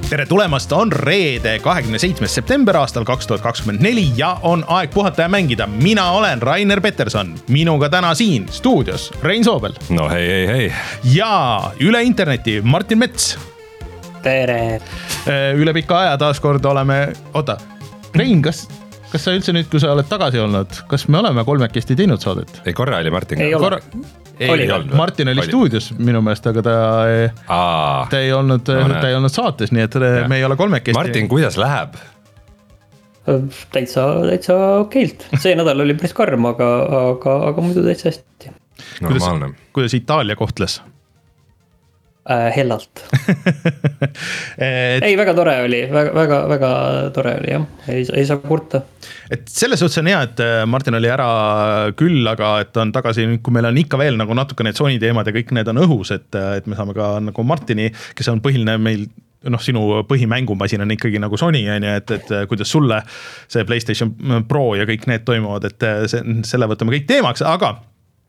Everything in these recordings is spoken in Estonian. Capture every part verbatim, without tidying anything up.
tere tulemast, on reede kahekümne seitsmes september aastal kaks tuhat kakskümmend neli ja on aeg puhata ja mängida. Mina olen Rainer Peterson, minuga täna siin stuudios Rein Soobel. No hei, hei, hei. Ja üle interneti Martin Mets. Tere. Üle pika aja taas kord oleme, oota, Rein, kas, kas sa üldse nüüd, kui sa oled tagasi olnud, kas me oleme kolmekesti teinud saadet? Ei, korra oli Martin. Ei ole. Ei, oli, oli, Martin oli, oli stuudios minu meelest, aga ta, ta, ei olnud, no, ta ei olnud saates, nii et ja. Me ei ole kolmekesti. Martin, kuidas läheb? Täitsa, täitsa okeilt. See nädal oli päris karm, aga, aga, aga muidu täitsa hästi. Normaalne. Kuidas, kuidas Itaalia kohtles? Äh, hellalt. et... Ei, väga tore oli, väga, väga, väga tore oli, jah. Ei, ei saa kurta. Et selles suhtes on hea, et Martin oli ära küll, aga et on tagasi, kui meil on ikka veel nagu natuke need Sony teemad ja kõik need on õhus, et, et me saame ka nagu Martini, kes on põhiline meil, noh, sinu põhimängumasin on ikkagi nagu Sony, et, et kuidas sulle see PlayStation Pro ja kõik need toimuvad, et see, selle võtame kõik teemaks, aga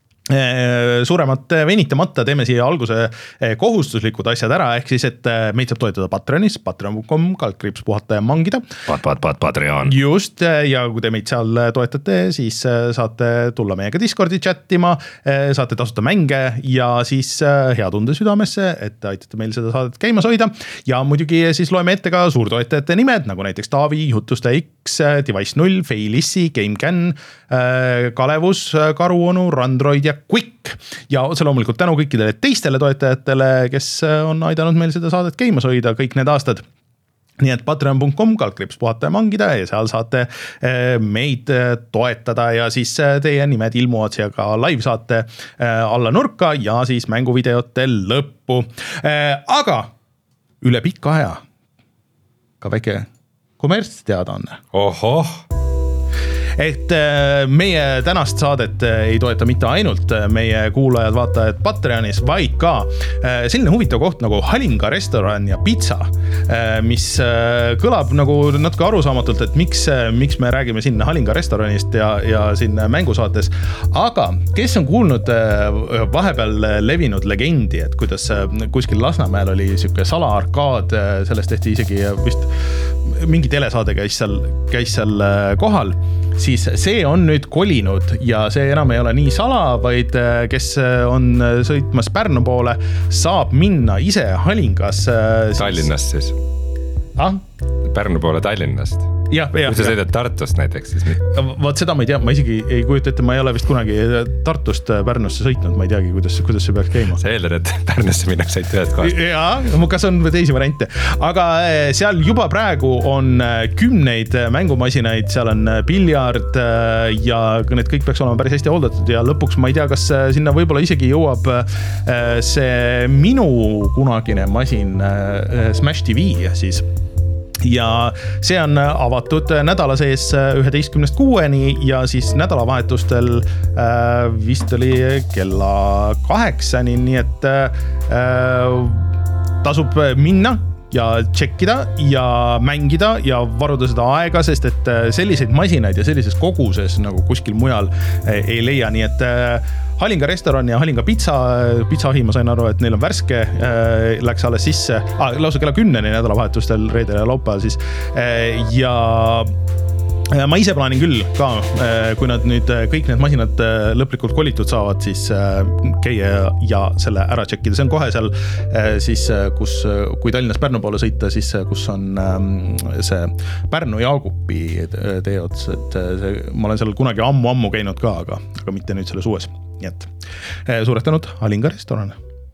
suuremat venitamata teeme siia alguse kohustuslikud asjad ära, ehk siis, et meid saab toetada Patreonis, patreon punkt com, kaldkriips puhata ja mangida. Pat, pat, pat, Patreon. Just, ja kui te meid seal toetate, siis saate tulla meiega Discordi chattima, saate tasuta mänge ja siis hea tunde südamesse, et aitate meil seda saadet käimas hoida. Ja muidugi siis loeme ette ka suurtoetajate nimed, nagu näiteks Taavi, Jutuste X, Device null, Feilissi, GameCan, Kalevus, Karuonu, Randroid ja Quick ja otse loomulikult tänu kõikidele teistele toetajatele, kes on aidanud meil seda saadet käimas hoida kõik need aastad. Nii et patreon punkt com, kaldkriips puhata ja mangida ja seal saate meid toetada ja siis teie nimed ilmuvad siia ka live saate alla nurka ja siis mänguvideote lõppu. Aga üle pika aja ka väike kommertsteadaanne. Ohoh! Et meie tänast saadet ei toeta mitte ainult meie kuulajad, vaatajad Patreonis, vaid ka selline huvitav koht nagu Halinga restoran ja pizza, mis kõlab nagu natuke arusaamatult, et miks, miks me räägime siin Halinga restoranist ja, ja siin mängusaates. Aga kes on kuulnud vahepeal levinud legendi, et kuidas kuskil Lasnamäel oli siuke salaarkaad, sellest tehti isegi vist mingi telesaade käis seal, käis seal kohal, siis see on nüüd kolinud ja see enam ei ole nii sala, vaid kes on sõitmas Pärnu poole, saab minna ise Halingas. Siis... Tallinnast siis? Ah? Pärnu poole Tallinnast? Ja, ja, kui sa sõidad Tartust näiteks siis mitte? Vaat seda ma ei tea, ma isegi ei kujuta ette, ma ei ole vist kunagi Tartust Pärnusse sõitnud, ma ei teagi, kuidas, kuidas see peaks käima. Sa eeldad, et Pärnusse minnakse ainult ühest kohast. Jaa, kas on teisi variante, aga seal juba praegu on kümneid mängumasinaid, seal on piljard ja need kõik peaks olema päris hästi hooldatud ja lõpuks ma ei tea, kas sinna võib-olla isegi jõuab see minu kunagine masin Smash T V siis. Ja see on avatud nädala sees üheteistkümnest kuueni ja siis nädalavahetustel äh, vist oli kella kaheksani, nii et äh, tasub minna ja tšekkida ja mängida ja varuda seda aega, sest et selliseid masinaid ja sellises koguses nagu kuskil mujal ei leia, nii et Halinga restoran ja Halinga pizza, pizzahi ma sain aru, et neil on värske, läks alles sisse, ah, lausa kella kümneni nädalavahetustel reedel ja laupäeval siis ja ma ise plaanin küll ka, kui nad nüüd kõik need masinad lõplikult kolitud saavad, siis käia ja selle ära tšekkida. See on kohe seal siis, kus, kui Tallinnas Pärnu poole sõita, siis kus on see Pärnu Jaagupi teod, et see, ma olen seal kunagi ammu-ammu käinud ka, aga, aga mitte nüüd selles uues. Nii et suured tänud Halinga restoran.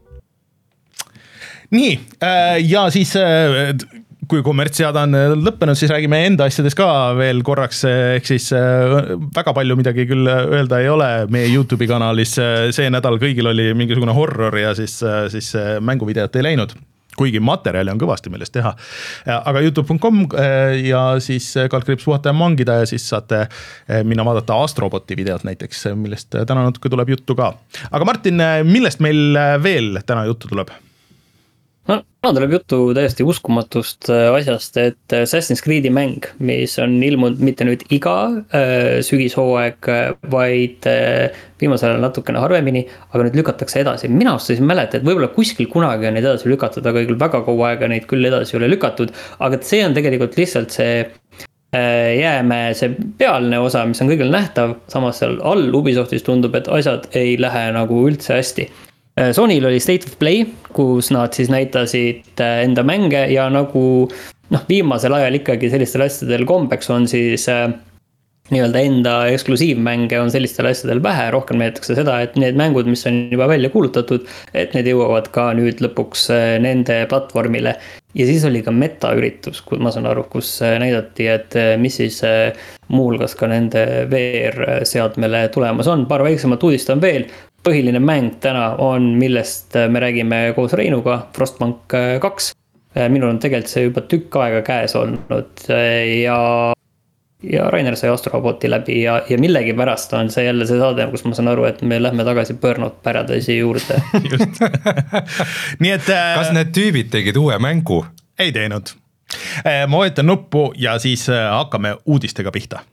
Nii, ja siis kui kommertsseada on lõppenud, siis räägime enda asjades ka veel korraks, ehk siis väga palju midagi küll öelda ei ole meie YouTube'i kanalis. See nädal kõigil oli mingisugune horror ja siis, siis mänguvideot ei läinud. Kuigi materjali on kõvasti millest teha. Aga youtube punkt com ja siis kaldkriips puhata ja mangida ja siis saate minna vaadata Astroboti videot näiteks, millest täna natuke tuleb juttu ka. Aga Martin, millest meil veel täna juttu tuleb? no, no tuleb juttu täiesti uskumatust asjast, et Assassin's Creed'i mäng, mis on ilmunud mitte nüüd iga äh, sügishooaeg, vaid äh, viimasel ajal natukene harvemini, aga nüüd lükatakse edasi. Mina ostasin mäleta, et võib-olla kuskil kunagi on neid edasi lükatud, aga küll väga kaua aega neid küll edasi ei ole lükatud, aga see on tegelikult lihtsalt see äh, jäämäe see pealne osa, mis on kõigil nähtav, samas seal all Ubisoftis tundub, et asjad ei lähe nagu üldse hästi. Sonyl oli State of Play, kus nad siis näitasid enda mänge ja nagu noh, viimasel ajal ikkagi sellistel asjadel kombeks on siis äh, nii-öelda enda eksklusiivmänge on sellistel asjadel vähe, rohkem näitakse seda, et need mängud, mis on juba välja kuulutatud, et need jõuavad ka nüüd lõpuks äh, nende platvormile. Ja siis oli ka metaüritus, kui ma saan aru, kus äh, näidati, et äh, mis siis äh, muulgas ka nende V R-seadmele tulemas on. Paar väiksemat uudist on veel. Põhiline mäng täna on, millest me räägime koos Reinuga, Frostpunk kaks. Minul on tegelikult see juba tükk aega käes olnud ja, ja Rainer sai Astroboti läbi ja, ja millegi pärast on see jälle see saade, kus ma saan aru, et me lähme tagasi Burnout Paradise'i juurde. Just. Nii et, kas need tüübid tegid uue mängu? Ei teinud. Ma vajutan nuppu ja siis hakkame uudistega pihta.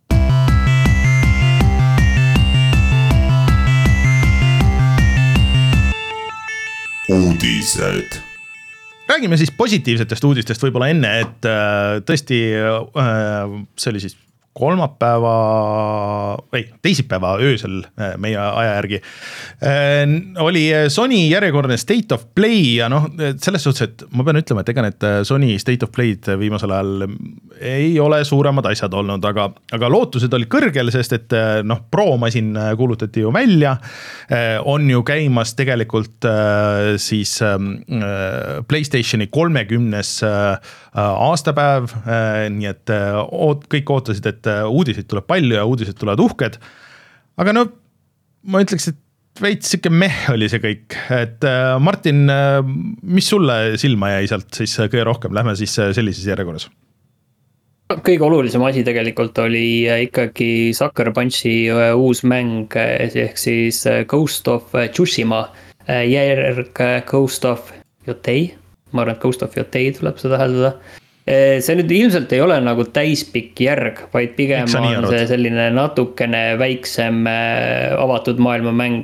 Uudised. Räägime siis positiivsetest uudistest võib-olla enne, et äh, tõesti äh, see oli siis kolmapäeva, ei, teisipäeva öösel äh, meie aja järgi äh, oli Sony järjekordne State of Play ja noh, selles suhtes, et ma pean ütlema, et ega need Sony State of Play'd viimasel ajal ei ole suuremad asjad olnud, aga, aga lootused oli kõrgel, sest et noh, Pro-masin kuulutati ju välja, on ju käimas tegelikult siis PlayStationi kolmekümnes aastapäev, nii et kõik ootasid, et uudiseid tuleb palju ja uudised tulevad uhked, aga no ma ütleks, et veits siuke meh oli see kõik, et Martin, mis sulle silma jäi sealt siis kõige rohkem, lähme siis sellises järjekorras? Kõige olulisem asi tegelikult oli ikkagi Sucker Punchi uus mäng, ehk siis Ghost of Tsushima, järg Ghost of Yotei, ma arvan, et Ghost of Yotei tuleb seda hääldada. See nüüd ilmselt ei ole nagu täispikk järg, vaid pigem on see selline natukene väiksem avatud maailma mäng,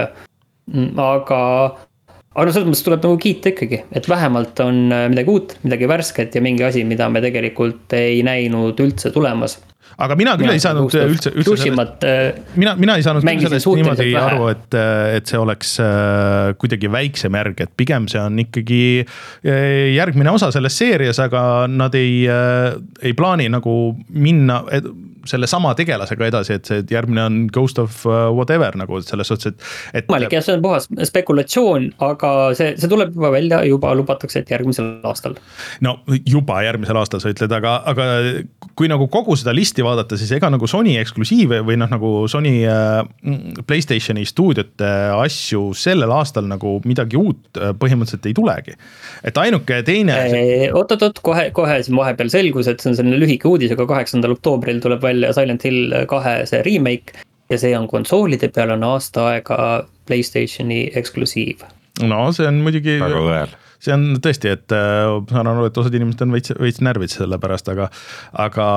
aga aga selles mõttes tuleb nagu kiita ikkagi, et vähemalt on midagi uut, midagi värsket ja mingi asi, mida me tegelikult ei näinud üldse tulemas. Aga mina küll ja, ei saanud üldse, üldse sellest, mina, mina ei saanud küll sellest niimoodi aru, et, et see oleks kuidagi väiksem järg, et pigem see on ikkagi järgmine osa selles seerias, aga nad ei, ei plaani nagu minna selle sama tegelasega edasi, et see järgmine on Ghost of whatever nagu selles suhtes, et, et Malik, jah, see on puhas spekulatsioon, aga see, see tuleb juba välja, juba lubatakse, et järgmisel aastal. No juba järgmisel aastal sa ütled, aga, aga kui nagu kogu seda listi vaadata, siis ega nagu Sony eksklusiive või noh, nagu Sony äh, PlayStationi stuudiote asju sellel aastal nagu midagi uut põhimõtteliselt ei tulegi. Et ainuke teine... Oot-oot-oot, kohe, kohe siin vahepeal selgus, et see on selline lühike uudis, aga kaheksandal oktoobril tuleb välja Silent Hill kahe see remake ja see on konsoolide peal on aasta aega PlayStationi eksklusiiv. No see on muidugi... Väga õel. See on tõesti, et saan aru, et osad inimesed on veits, veits närvid selle pärast, aga, aga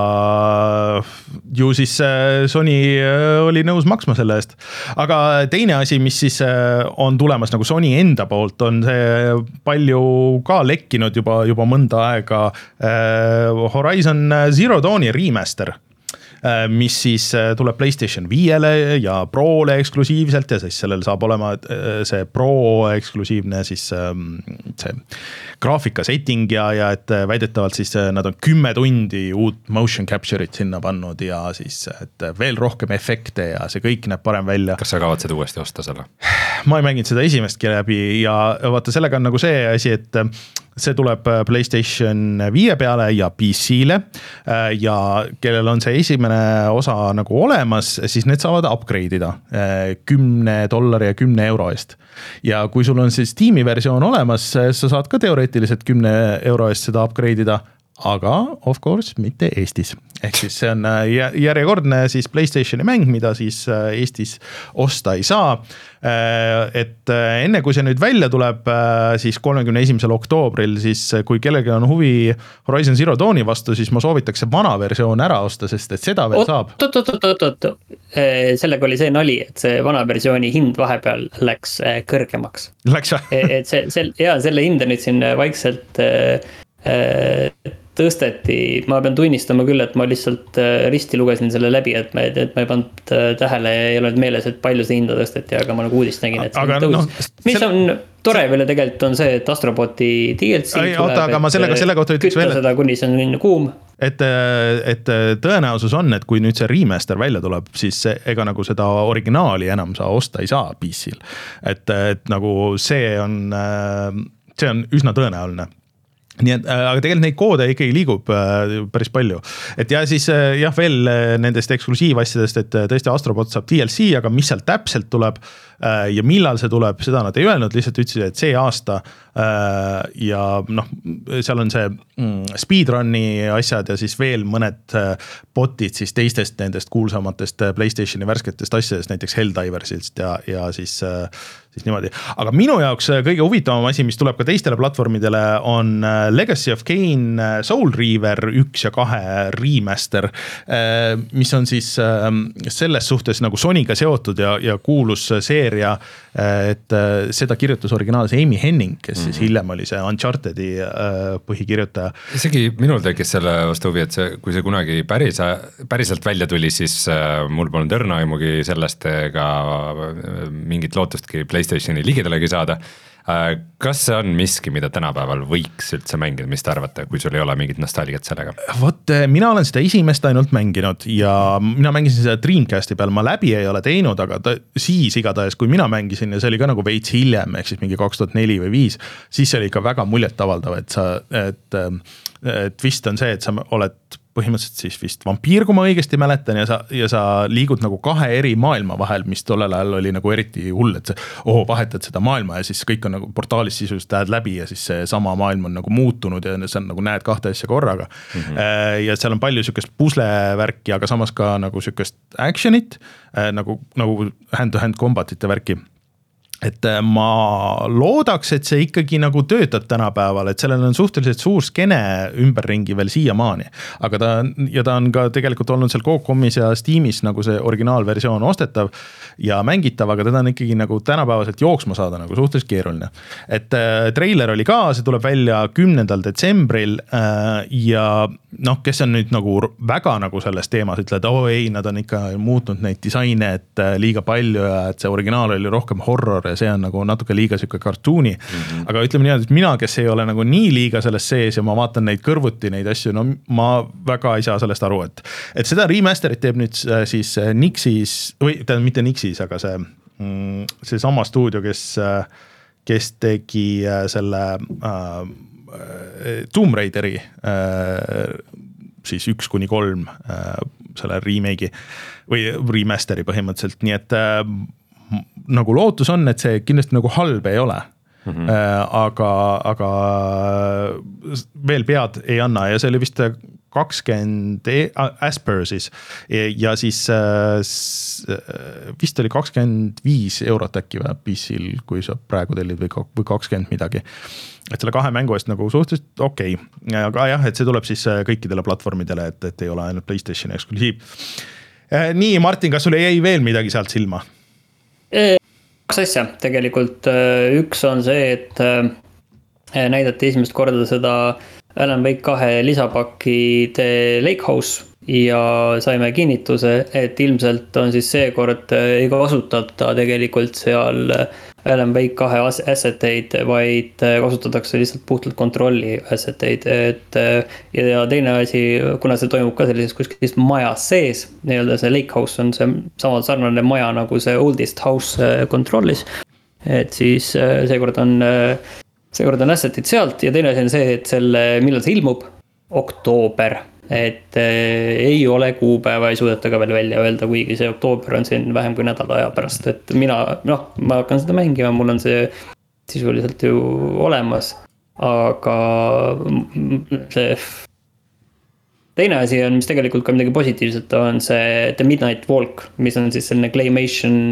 ju siis Sony oli nõus maksma selle eest. Aga teine asi, mis siis on tulemas nagu Sony enda poolt, on see palju ka lekkinud juba, juba mõnda aega Horizon Zero Dawni remaster, mis siis tuleb PlayStation viiele ja Prole eksklusiivselt ja siis sellel saab olema see Pro eksklusiivne siis see graafika setting ja, ja et väidetavalt siis nad on kümme tundi uut motion capture'it sinna pannud ja siis et veel rohkem efekte ja see kõik näeb parem välja. Kas sa kavatsed uuesti osta selle? Ma ei mänginud seda esimestki läbi ja vaata sellega on nagu see asi, et see tuleb PlayStation viie peale ja P C-le ja kellel on see esimene osa nagu olemas, siis need saavad upgrade'ida kümne dollari ja kümne euro eest. Ja kui sul on siis Steam'i versioon olemas, sa saad ka teoreetiliselt kümne euro eest seda upgrade'ida, aga of course mitte Eestis. ehk siis see on järjekordne siis PlayStationi mäng, mida siis Eestis osta ei saa. Et enne kui see nüüd välja tuleb, siis kolmekümne esimesel oktoobril, siis kui kellelgi on huvi Horizon Zero Dawni vastu, siis ma soovitaks see vana versioon ära osta, sest et seda veel saab. Oot, oot, oot, oot, sellega oli see nali, et see vana versiooni hind vahepeal läks kõrgemaks. Läks või? Et see, see, ja selle hinda nüüd siin vaikselt tõsteti, ma pean tunnistama küll, et ma lihtsalt risti lugesin selle läbi, et ma, et ma ei pannud tähele ja ei ole meeles, et palju see hinda tõsteti, aga ma nagu uudist nägin, et see aga, tõus. No, mis on tore veel tegelikult on see, et Astroboti D L C ei, tuleb, oota, aga ma sellega, selle kohta ütleks veel, seda, kuni see on kuum. Et, et tõenäosus on, et kui nüüd see remaster välja tuleb, siis ega nagu seda originaali enam sa osta ei saa P C-l. Et, et nagu see on, see on üsna tõenäoline. Nii et, aga tegelikult neid koode ikkagi liigub päris palju. Et ja siis jah, veel nendest eksklusiivasjadest, et tõesti Astrobot saab D L C, aga mis seal täpselt tuleb ja millal see tuleb, seda nad ei öelnud, lihtsalt ütlesid, et see aasta ja noh, seal on see speedrunni asjad ja siis veel mõned botid siis teistest nendest kuulsamatest PlayStationi värsketest asjadest, näiteks Helldiversist ja, ja siis, siis niimoodi. Aga minu jaoks kõige huvitavam asi, mis tuleb ka teistele platvormidele, on Legacy of Kain Soul Reaver üks ja kahe remaster, mis on siis selles suhtes nagu Sonyga seotud ja, ja kuulus seeria, et seda kirjutas originaalis Amy Henning, kes mm-hmm. siis hiljem oli see Unchartedi põhikirjutaja. Isegi minul tekkis selle vastu huvi, et see, kui see kunagi päris, päriselt välja tuli, siis mul polnud õrna aimugi sellest ega mingit lootustki PlayStationi ligidalegi saada. Kas see on miski, mida tänapäeval võiks üldse mängida, mis te arvate, kui sul ei ole mingit nostalgiat sellega? Vot, mina olen seda esimest ainult mänginud ja mina mängisin seda Dreamcasti peal, ma läbi ei ole teinud, aga ta, siis igatahes, kui mina mängisin ja see oli ka nagu veits hiljem, ehk siis mingi kaks tuhat neli või viis, siis see oli ikka väga muljet avaldav, et sa, et, et vist on see, et sa oled põhimõtteliselt siis vist vampiir, kui ma õigesti mäletan ja sa, ja sa liigud nagu kahe eri maailma vahel, mis tollel ajal oli nagu eriti hull, et see, oh, vahetad seda maailma ja siis kõik on nagu portaalis sisuliselt lähed läbi ja siis see sama maailm on nagu muutunud ja see on nagu näed kahte asja korraga. Mm-hmm. Ja seal on palju sükest pusle-värki, aga samas ka nagu sükest actionit, nagu, nagu hand-to-hand combatite värki. Et ma loodaks, et see ikkagi nagu töötab tänapäeval, et sellel on suhteliselt suur skene ümberringi veel siiamaani. Aga ta, ja ta on ka tegelikult olnud seal Coop-Comis ja Steamis nagu see originaalversioon ostetav ja mängitav, aga teda on ikkagi nagu tänapäevaselt jooksma saada nagu suhteliselt keeruline. Et trailer oli ka, see tuleb välja kümnendal detsembril ja noh, kes on nüüd nagu väga nagu selles teemas, ütled, oo oh, ei, nad on ikka muutnud neid disaine, et liiga palju ja et see originaal oli rohkem horror ja see on nagu natuke liiga süke kartuuni. Mm-hmm. Aga ütleme nii, et mina, kes ei ole nagu nii liiga selles sees ja ma vaatan neid kõrvuti, neid asju, no ma väga ei saa sellest aru, et, et seda remasterit teeb nüüd siis Nixis, või tähendab mitte Nixis, aga see, see sama stuudio, kes, kes tegi selle äh, Tomb Raideri äh, siis üks kuni kolm äh, selle remake'i või remasteri põhimõtteliselt, nii et äh, nagu lootus on, et see kindlasti nagu halb ei ole. Mm-hmm. Äh, aga, aga veel pead ei anna ja see oli vist kakskümmend Aspersis ja siis vist oli kakskümmend viis eurot äkki või P C-l, kui sa praegu tellid või kakskümmend midagi. Et selle kahe mängu eest nagu suhteliselt okei. Okay. Aga jah, et see tuleb siis kõikidele platvormidele, et, et ei ole ainult PlayStation eksklusiiv. Nii, Martin, kas sul jäi veel midagi sealt silma? Kaks asja tegelikult. Üks on see, et näidati esimest korda seda Alan Wake kahe lisapakki The Lake House ja saime kinnituse, et ilmselt on siis seekord ei kasutata tegelikult seal Alan Wake kahe asseteid, vaid kasutatakse lihtsalt puhtalt kontrolli asseteid. Et, ja teine asi, kuna see toimub ka sellises kuskil majas sees, nii-öelda see Lake House on see sama sarnane maja nagu see Oldest House kontrollis, et siis seekord on seekord on assetid sealt ja teine asi on see, et selle, millal see ilmub, oktoober, et äh, ei ole kuupäeva, ei suudeta ka veel välja öelda, kuigi see oktoober on siin vähem kui nädala aja pärast, et mina, noh, ma hakkan seda mängima, mul on see sisuliselt ju olemas, aga see teine asi on, mis tegelikult ka midagi positiivset on see The Midnight Walk, mis on siis selline Claymation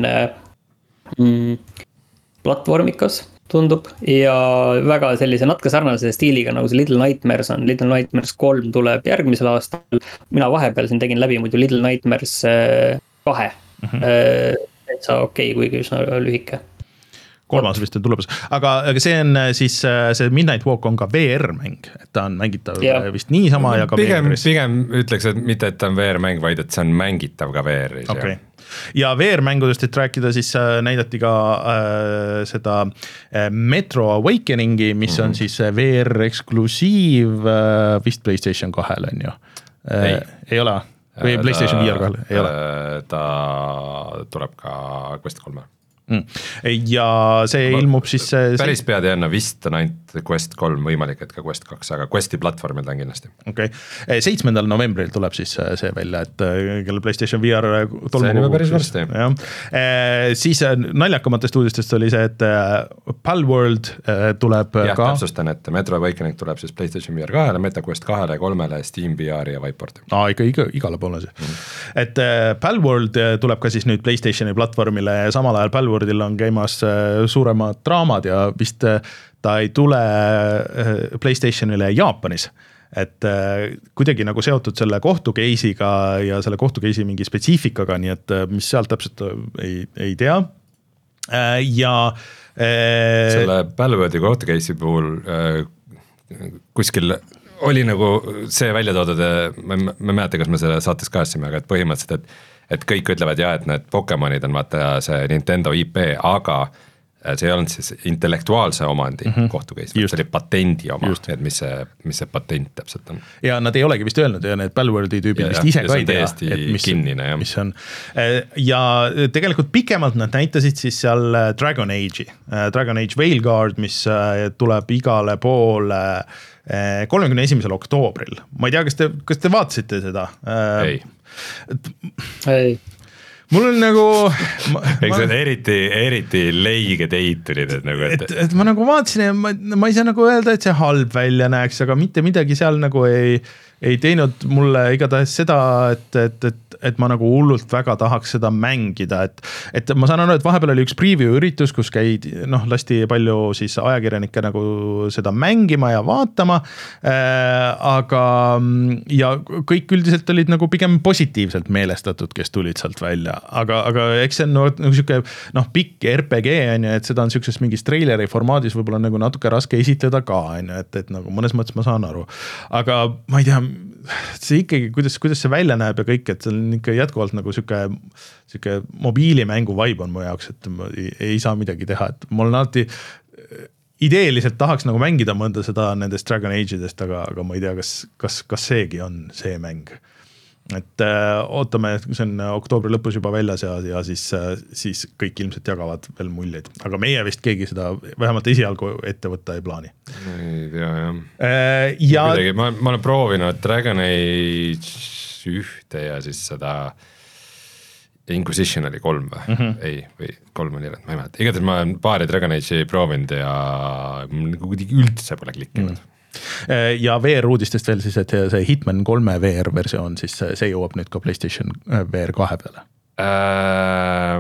mm, platvormikas tundub ja väga sellise natuke sarnase stiiliga nagu see Little Nightmares on. Little Nightmares kolm tuleb järgmisel aastal. Mina vahepeal siin tegin läbi muidu Little Nightmares kahe. Mm-hmm. Et sa okei, okay, kuigi üsna lühike. Kolmas vist on tulemas, aga, aga see on siis see Midnight Walk on ka V R-mäng, et ta on mängitav ja. Vist niisama ja ka pigem, V R-is. Pigem ütleks, et mitte, et ta on V R-mäng, vaid et see on mängitav ka V R-is. Okay. Ja V R-mängudest, et rääkida, siis näidati ka äh, seda Metro Awakeningi, mis mm-hmm. on siis V R-eksklusiiv äh, vist PlayStation kahel on ju. Äh, ei. ei ole? Või PlayStation V R kahel? Ei ole? Ta tuleb ka Quest kolme. Mm. Ja see ilmub siis see... päris pead ei anna vist on ainult Quest kolm võimalik, et ka Quest kaks, aga Questi platvormil ta on kindlasti. Okei, okay. seitsmendal novembril tuleb siis see välja, et kelle PlayStation V R see on juba päris varsti. Siis naljakamatest uudistest oli see, et Palworld tuleb ja, ka. Täpsustan, et Metro Awakening tuleb siis PlayStation V R kahele, MetaQuest kahele, kolmele, Steam V R ja Vipeboardi. Aa, ikka, ikka igale poole see. Mm. Et Palworld tuleb ka siis nüüd PlayStationi platvormile ja samal ajal Palworld on käimas suuremad draamad ja vist ta ei tule PlayStationile Jaapanis. Et kuidagi nagu seotud selle kohtu case'iga ja selle kohtu case'i mingi spetsiifikaga, nii et mis sealt täpselt ei, ei tea. Ja selle Palworldi kohtu case'i puhul kuskil oli nagu see välja toodud, ma ei mäleta, kas me selle saates kaasime, aga et põhimõtteliselt, et et kõik ütlevad jah, et need Pokemonid on vaata see Nintendo I P, aga see ei olnud siis intellektuaalse omandi mm-hmm. kohtukeis, see oli patendi oma, et mis see, mis see patent täpselt on. Ja nad ei olegi vist öelnud ja need Palworldi tüübid vist ise ka ei tea, et mis, kinnine, mis on. Ja tegelikult pikemalt nad näitasid siis seal Dragon Age'i, Dragon Age Veilguard, mis tuleb igale poole kolmekümne esimesel oktoobril. Ma ei tea, kas te, kas te vaatasite seda? Ei. ei. Mul on nagu... Ma, eks ma, eriti, eriti leige teid tulid, et nagu... Et, et, et ma nagu vaatasin ja ma, ma ei saa nagu öelda, et see halb välja näeks, aga mitte midagi seal nagu ei, ei teinud mulle igatahes seda, et, et, et, et ma nagu hullult väga tahaks seda mängida, et, et ma saan aru, et vahepeal oli üks preview üritus, kus käid, noh, lasti palju siis ajakirjanikke nagu seda mängima ja vaatama, äh, aga ja kõik üldiselt olid nagu pigem positiivselt meelestatud, kes tulid sealt välja, aga, aga eks see on nagu siuke, noh, pikk R P G on ju, et seda on siukses mingis traileri formaadis võib-olla nagu natuke raske esitleda ka, on ju, et, et nagu mõnes mõttes ma saan aru, aga ma ei tea, see ikkagi, kuidas, kuidas see välja näeb ja kõik, et see on ikka jätkuvalt nagu siuke, siuke mobiilimängu vibe on mu jaoks, et ma ei, ei saa midagi teha, et mul on alati ideeliselt tahaks nagu mängida mõnda seda nendest Dragon Age'idest, aga, aga ma ei tea, kas, kas, kas seegi on see mäng. Et äh, ootame, see on oktoobri lõpus juba väljas ja, ja siis, äh, siis kõik ilmselt jagavad veel muljeid. Aga meie vist keegi seda vähemalt esialgu ette võtta ei plaani. Ei tea, jah. Äh, ja... Kuidagi, ma, ma olen proovinud Dragon Age ühte ja siis seda Inquisition oli kolm või? Mm-hmm. Ei, või kolm oli, ma ei mäleta. Igatahes ma olen paari Dragon Age'i proovinud ja kuidagi üldse pole klikkinud. Mm. Ja V R-uudistest veel siis, et see Hitman kolme V R-versioon, siis see jõuab nüüd ka PlayStation V R kahe peale. Äh,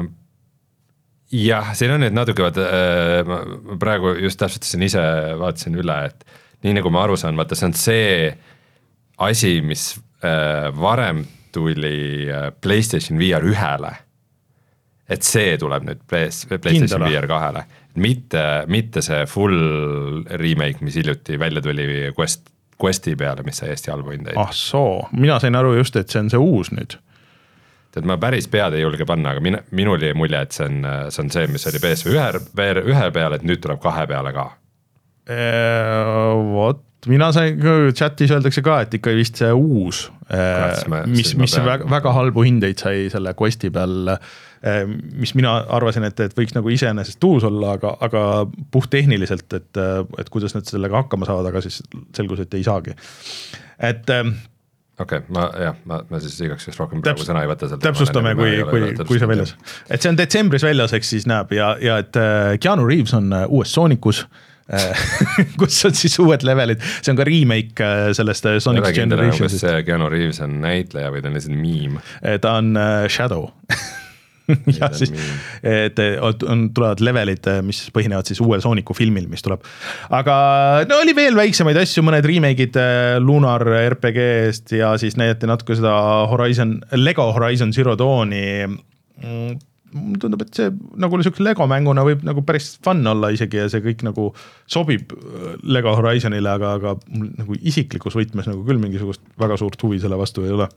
jah, siin on nüüd natuke, vaata, äh, ma praegu just täpselt ise vaatasin üle, et nii nagu ma aru saan, vaata, see on see asi, mis äh, varem tuli PlayStation V R ühele, et see tuleb nüüd PlayStation Kindala. V R kahele. Mitte, mitte see full remake, mis hiljuti välja tuli Quest, Questi peale, mis sai Eesti halbu hindeid. Ah soo, mina sain aru just, et see on see uus nüüd. Et ma päris pead ei julge panna, aga min, minul jäi mulje, et see on, see on see, mis oli P S V ühe peale, et nüüd tuleb kahe peale ka. Eee, what? Mina sain, chatis öeldakse ka, et ikka vist see uus, Krats, ma, mis, mis väga, väga halbu hindeid sai selle Questi peal, mis mina arvasin, et, et võiks nagu iseenesest uus olla, aga, aga puht tehniliselt, et, et kuidas nad sellega hakkama saavad, aga siis selgus, et ei saagi. Et okei, okay, ma, jah, ma, ma siis igaks siis rohkem praegu Täps, sõna ei võta. Täpsustame, kui, kui, kui see väljas. Et see on detsembris väljas, eks siis näeb ja, ja et Keanu Reeves on uues Soonicus, kus on siis uued levelid, see on ka remake sellest Sonic Generations. Kas Keanu Reeves on näitleja või ta on lihtsalt meme? Ta on Shadow. ja siis et on, tulevad levelid, mis põhinevad siis uuel Sooniku filmil, mis tuleb. Aga no oli veel väiksemaid asju, mõned remake'id Lunar R P G-st ja siis näidati natuke seda Horizon, Lego Horizon Zero Dawni. Tundub, et see nagu siukse Lego mänguna võib nagu päris fun olla isegi ja see kõik nagu sobib Lego Horizonile, aga, aga nagu isiklikus võtmes nagu küll mingisugust väga suurt huvi selle vastu ei ole.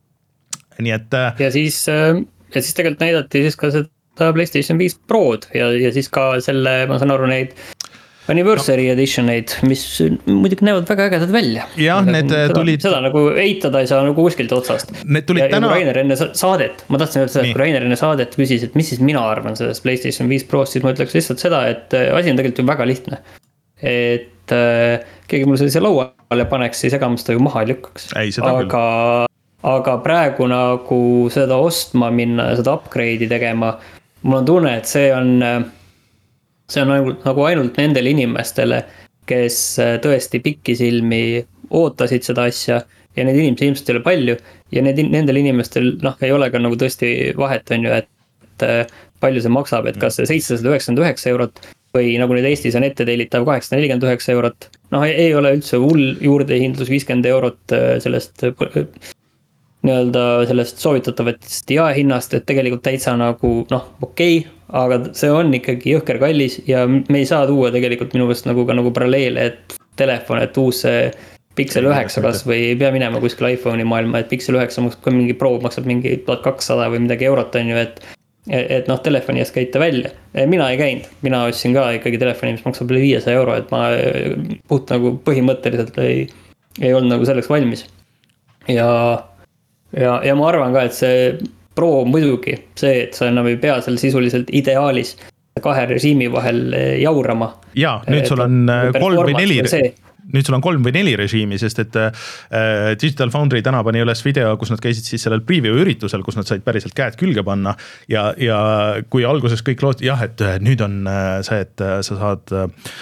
Nii et ja siis ja siis tegelikult näidati siis ka seda PlayStation viis Prod ja, ja siis ka selle, ma saan aru, neid Anniversary no. Edition neid, mis muidugi näevad väga ägedad välja. Jah, need seda, tulid... Seda nagu eitada ei saa nagu kuskilt otsast. Need tulid ja, täna... ja kui Rainer enne saadet, ma tahtsin öelda seda, et kui Rainer enne saadet küsis, et mis siis mina arvan sellest PlayStation viis Prost, siis ma ütleks lihtsalt seda, et asi on tegelikult ju väga lihtne. Et äh, keegi mul sellise lauale paneks, siis ega ma seda ju maha ei lükkaks. Ei, seda aga... küll. Aga praegu nagu seda ostma minna ja seda upgrade'i tegema, mul on tunne, et see on, see on ainult, nagu ainult nendele inimestele, kes tõesti pikisilmi ootasid seda asja ja need inimesed ilmselt ei ole palju ja need, nendel inimestel noh, ei ole ka nagu tõesti vahet on ju, et palju see maksab, et kas seitsesada üheksakümmend üheksa eurot või nagu nüüd Eestis on ette teelitav kaheksasada nelikümmend üheksa eurot. Noh, ei ole üldse hull juurdehindlus viiskümmend eurot sellest nii-öelda sellest soovitatavast jaehinnast, et tegelikult täitsa nagu noh, okei, okay, aga see on ikkagi jõhker kallis ja me ei saa tuua tegelikult minu meelest nagu ka nagu paralleele, et telefon, et uus see Pixel üheksa kas või ei pea minema kuskil iPhone'i maailma, et Pixel üheksa maksab mingi Pro maksab mingi tuhat kakssada või midagi eurot on ju, et et noh, telefoni eest käite välja. Mina ei käinud, mina ostsin ka ikkagi telefoni, mis maksab üle viiesaja euro, et ma puht nagu põhimõtteliselt ei, ei olnud nagu selleks valmis. Ja Ja, ja ma arvan ka, et see Pro muidugi, see, et sa enam ei pea seal sisuliselt ideaalis kahe režiimi vahel jaurama. Ja, nüüd sul on kolm või neli, nüüd sul on kolm või neli režiimi, sest et äh, Digital Foundry täna pani üles video, kus nad käisid siis sellel preview üritusel, kus nad said päriselt käed külge panna ja, ja kui alguses kõik lood, jah, et nüüd on see, et sa saad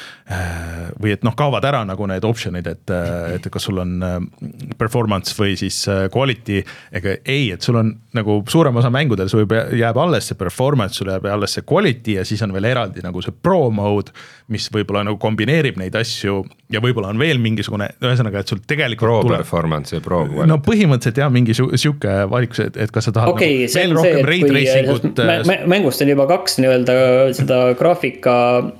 või et noh, kaovad ära nagu need optionid, et, et kas sul on performance või siis quality, ega ei, et sul on nagu suurem osa mängudel, sul jääb alles see performance, sul jääb alles see quality ja siis on veel eraldi nagu see pro mode, mis võib-olla nagu kombineerib neid asju ja võib-olla on veel mingisugune, ühesõnaga, et sul tegelikult pro tuleb... performance ja pro quality. No põhimõtteliselt jah, mingi siuke valikus, et, et kas sa tahad okay, nagu veel rohkem raid racingut. Mängust on juba kaks nii-öelda seda graafika,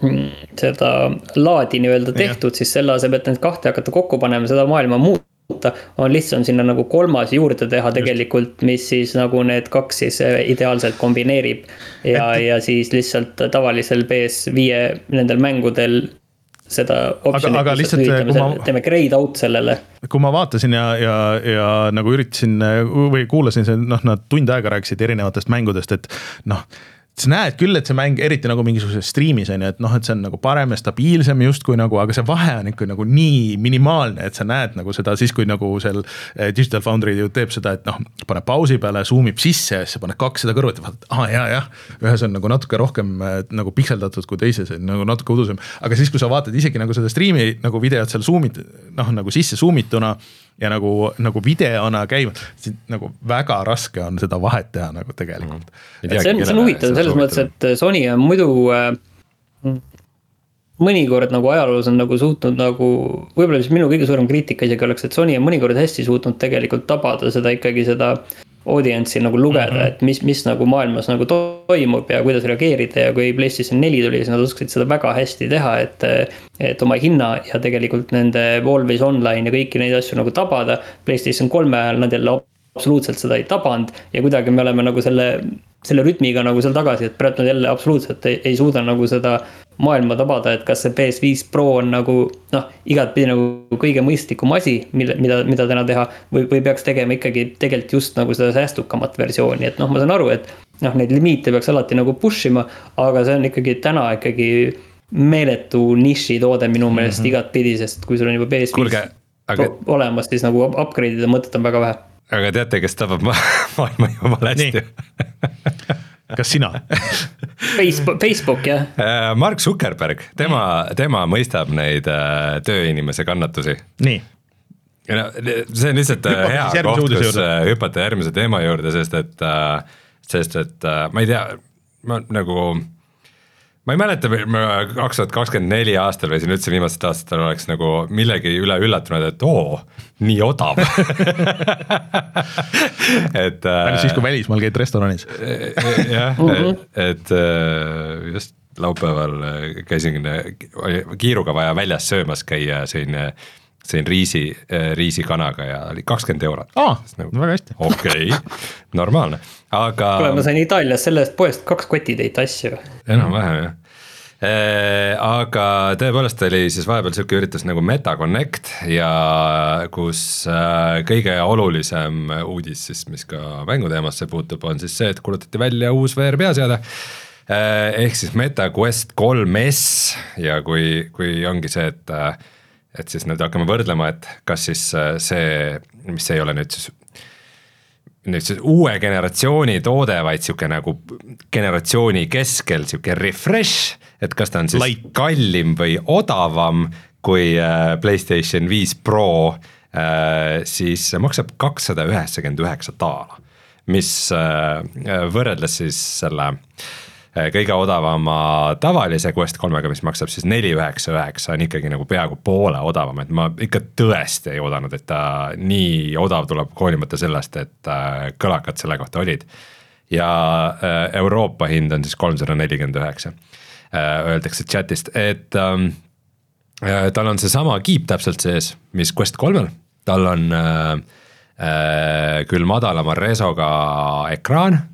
seda laadi nii-öelda tehtud, siis selle aseb, et need kahte hakata kokku panema, seda maailma muuta, on lihtsam sinna nagu kolmas juurde teha tegelikult, mis siis nagu need kaks siis ideaalselt kombineerib ja, et... ja siis lihtsalt tavalisel P S viis nendel mängudel seda optionit, aga, aga lihtsalt, teeme, ma... teeme grade out sellele. Kui ma vaatasin ja, ja, ja nagu üritasin või kuulasin, noh, nad tund aega rääkisid erinevatest mängudest, et noh, sa näed küll, et see mäng eriti nagu mingisuguse streamis on, et noh, et see on nagu parem ja stabiilsem justkui nagu, aga see vahe on ikka nagu nii minimaalne, et sa näed nagu seda siis, kui nagu seal Digital Foundry ju teeb seda, et noh, paneb pausi peale, zoomib sisse ja siis paned kaks seda kõrvat ja vaatad, ah jah, jah, ühes on nagu natuke rohkem nagu pikseldatud kui teises, nagu natuke udusem, aga siis, kui sa vaatad isegi nagu seda streami nagu videot seal zoomid, noh, nagu sisse zoomituna ja nagu, nagu videona käima, siis nagu väga raske on seda vahet teha nagu tegelikult. Mm. See on, see on huvitav selles mõttes, et Sony on muidu äh, mõnikord nagu ajaloos on nagu suutnud nagu, võib-olla mis minu kõige suurem kriitika isegi oleks, et Sony on mõnikord hästi suutnud tegelikult tabada seda ikkagi seda audience'i nagu lugeda, mm-hmm. et mis, mis nagu maailmas nagu toimub ja kuidas reageerida ja kui PlayStation neli tuli, siis nad oskasid seda väga hästi teha, et, et oma hinna ja tegelikult nende Always Online ja kõiki neid asju nagu tabada. PlayStation kolme ajal nad jälle absoluutselt seda ei tabanud ja kuidagi me oleme nagu selle, selle rütmiga nagu seal tagasi, et praegu nad jälle absoluutselt ei, ei suuda nagu seda maailma tabada, et kas see P S viis Pro on nagu noh, igatpidi nagu kõige mõistlikum asi, mida, mida, mida täna teha või, või peaks tegema ikkagi tegelikult just nagu seda säästukamat versiooni, et noh, ma saan aru, et noh, neid limiite peaks alati nagu push ima, aga see on ikkagi täna ikkagi meeletu niši toode minu meelest mm-hmm. igatpidi, sest kui sul on juba P S viis Kulge, aga... olemas, siis nagu upgrade'ide mõtet on väga vähe. Aga teate, kes tabab maailma juba valesti? kas sina? Facebook, Facebook jah. Mark Zuckerberg, tema, tema mõistab neid tööinimese kannatusi. Nii. No, see on lihtsalt hüppame hea koht, kus juurde. Hüppata järgmise teema juurde, sest et, sest et ma ei tea, ma nagu, ma ei mäleta, kaks tuhat kakskümmend neli aastal või siin üldse viimastel aastatel oleks nagu millegi üle üllatunud, et oo, nii odav. et siis, kui välismaal käid restoranis. jah, et, et just laupäeval käisin kiiruga vaja väljas söömas käia siin siin riisi, riisikanaga ja oli kakskümmend eurot. Aa, nagu, väga hästi. Okei, okay, normaalne, aga... Kule, ma sain Itaalias sellest poest kaks kotitäit asju. Enam vähem, jah. E, aga tõepoolest oli siis vahepeal siuke üritus nagu MetaConnect ja kus kõige olulisem uudis siis, mis ka mänguteemasse puutub, on siis see, et kuulutati välja uus V R peaseade. Ehk siis Meta Quest kolm S ja kui, kui ongi see, et et siis nüüd hakkame võrdlema, et kas siis see, mis ei ole nüüd siis, nüüd siis uue generatsiooni toode, vaid siuke nagu generatsiooni keskel siuke refresh, et kas ta on siis Light. Kallim või odavam kui PlayStation viis Pro, siis maksab kakssada üheksakümmend üheksa daala, mis võrreldes siis selle kõige odavama tavalise Quest kolmega, mis maksab siis neli üheksa üheksa, on ikkagi nagu peaaegu poole odavam, et ma ikka tõesti ei oodanud, et ta nii odav tuleb hoolimata sellest, et kõlakad selle kohta olid. Ja Euroopa hind on siis kolmsada nelikümmend üheksa, öeldakse chatist, et ähm, tal on see sama kiip täpselt sees, mis Quest kolmel, tal on äh, äh, küll madalama resoga ekraan,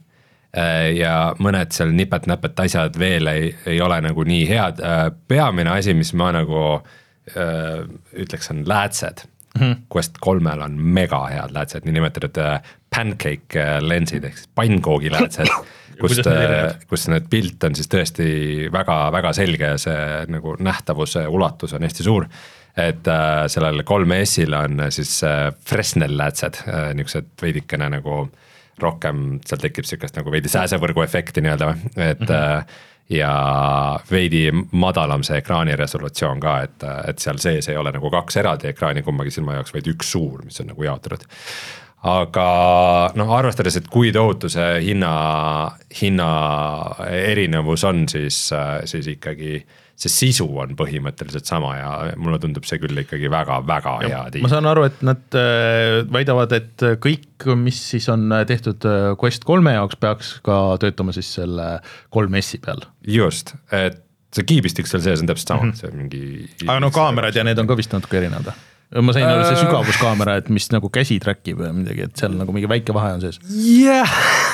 ja mõned seal nipet-näpet asjad veel ei, ei ole nagu nii head. Peamine asi, mis ma nagu öö, ütleks, on läätsed. Mm-hmm. Quest kolmel on mega head läätsed, nii nimetatud pancake lensid, ehk siis pannkoogi läätsed, kust, kus need pilt on siis tõesti väga, väga selge ja see nagu nähtavuse ulatus on hästi suur. Et äh, sellel kolm S-il on siis äh, Fresnel läätsed, äh, niisugused veidikene nagu rohkem, seal tekib siukest nagu veidi sääsevõrgu efekti nii-öelda, et mm-hmm. ja veidi madalam see ekraani resolutsioon ka, et, et seal sees ei ole nagu kaks eraldi ekraani kummagi silma jaoks, vaid üks suur, mis on nagu jaotatud. Aga noh, arvestades, et kui tohutu see hinna, hinna erinevus on, siis, siis ikkagi see sisu on põhimõtteliselt sama ja mulle tundub see küll ikkagi väga, väga hea tiim. Ma saan aru, et nad väidavad, et kõik, mis siis on tehtud Quest kolme jaoks, peaks ka töötama siis selle kolm S-i peal. Just, et see kiibistik seal sees on täpselt sama. Mm-hmm. See mingi... Aga no kaamerad ja need on ka vist natuke erinevad. Ma sain aru see sügavuskaamera, et mis nagu käsi trackib või midagi, et seal nagu mingi väike vahe on sees. Jah,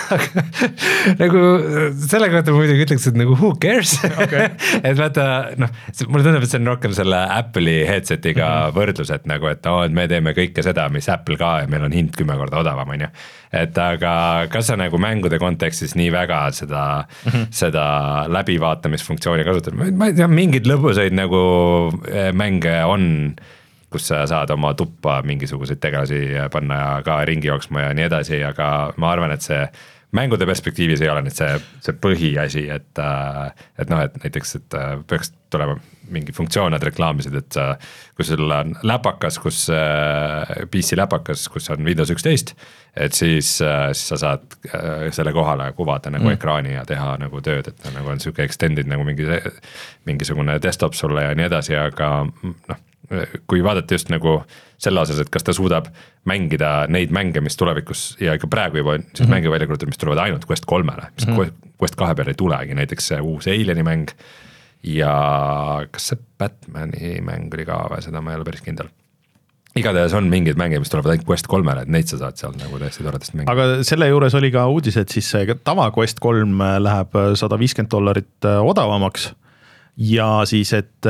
nagu selle kohta ma muidugi ütleks, et nagu who cares? Okay. et vaata, noh, mulle tundub, et see on rohkem selle Apple'i headsetiga mm-hmm. võrdlus, et nagu, et, oh, et me teeme kõike seda, mis Apple ka ja meil on hind kümme korda odavam, on ju. Et aga kas sa nagu mängude kontekstis nii väga seda, mm-hmm. seda läbivaatamisfunktsiooni kasutad? Ma ei tea, mingid lõbusaid nagu mänge on, kus sa saad oma tuppa mingisuguseid tegelasi panna ja ka ringi jooksma ja nii edasi, aga ma arvan, et see mängude perspektiivis ei ole nüüd see, see põhiasi, et, et noh, et näiteks, et peaks tulema mingi funktsioon, nad reklaamisid, et sa, kui sul on läpakas, kus P C läpakas, kus on Windows üksteist, et siis, siis sa saad selle kohale kuvada nagu mm. ekraani ja teha nagu tööd, et nagu on siuke extended nagu mingi, mingisugune desktop sulle ja nii edasi, aga noh, kui vaadata just nagu selle osas, et kas ta suudab mängida neid mänge, mis tulevikus ja ikka praegu juba on siis mm-hmm. mänge välja kuulutud, mis tulevad ainult Quest kolmele, mis mm-hmm. Quest kahe peale ei tulegi, näiteks see uus Alieni mäng ja kas see Batmani mäng oli ka või, seda ma ei ole päris kindel. Igatahes on mingid mänge, mis tulevad ainult Quest kolmele, et neid sa saad seal nagu täiesti toredast mängida. Aga selle juures oli ka uudis, et siis tava Quest kolm läheb sada viiskümmend dollarit odavamaks ja siis, et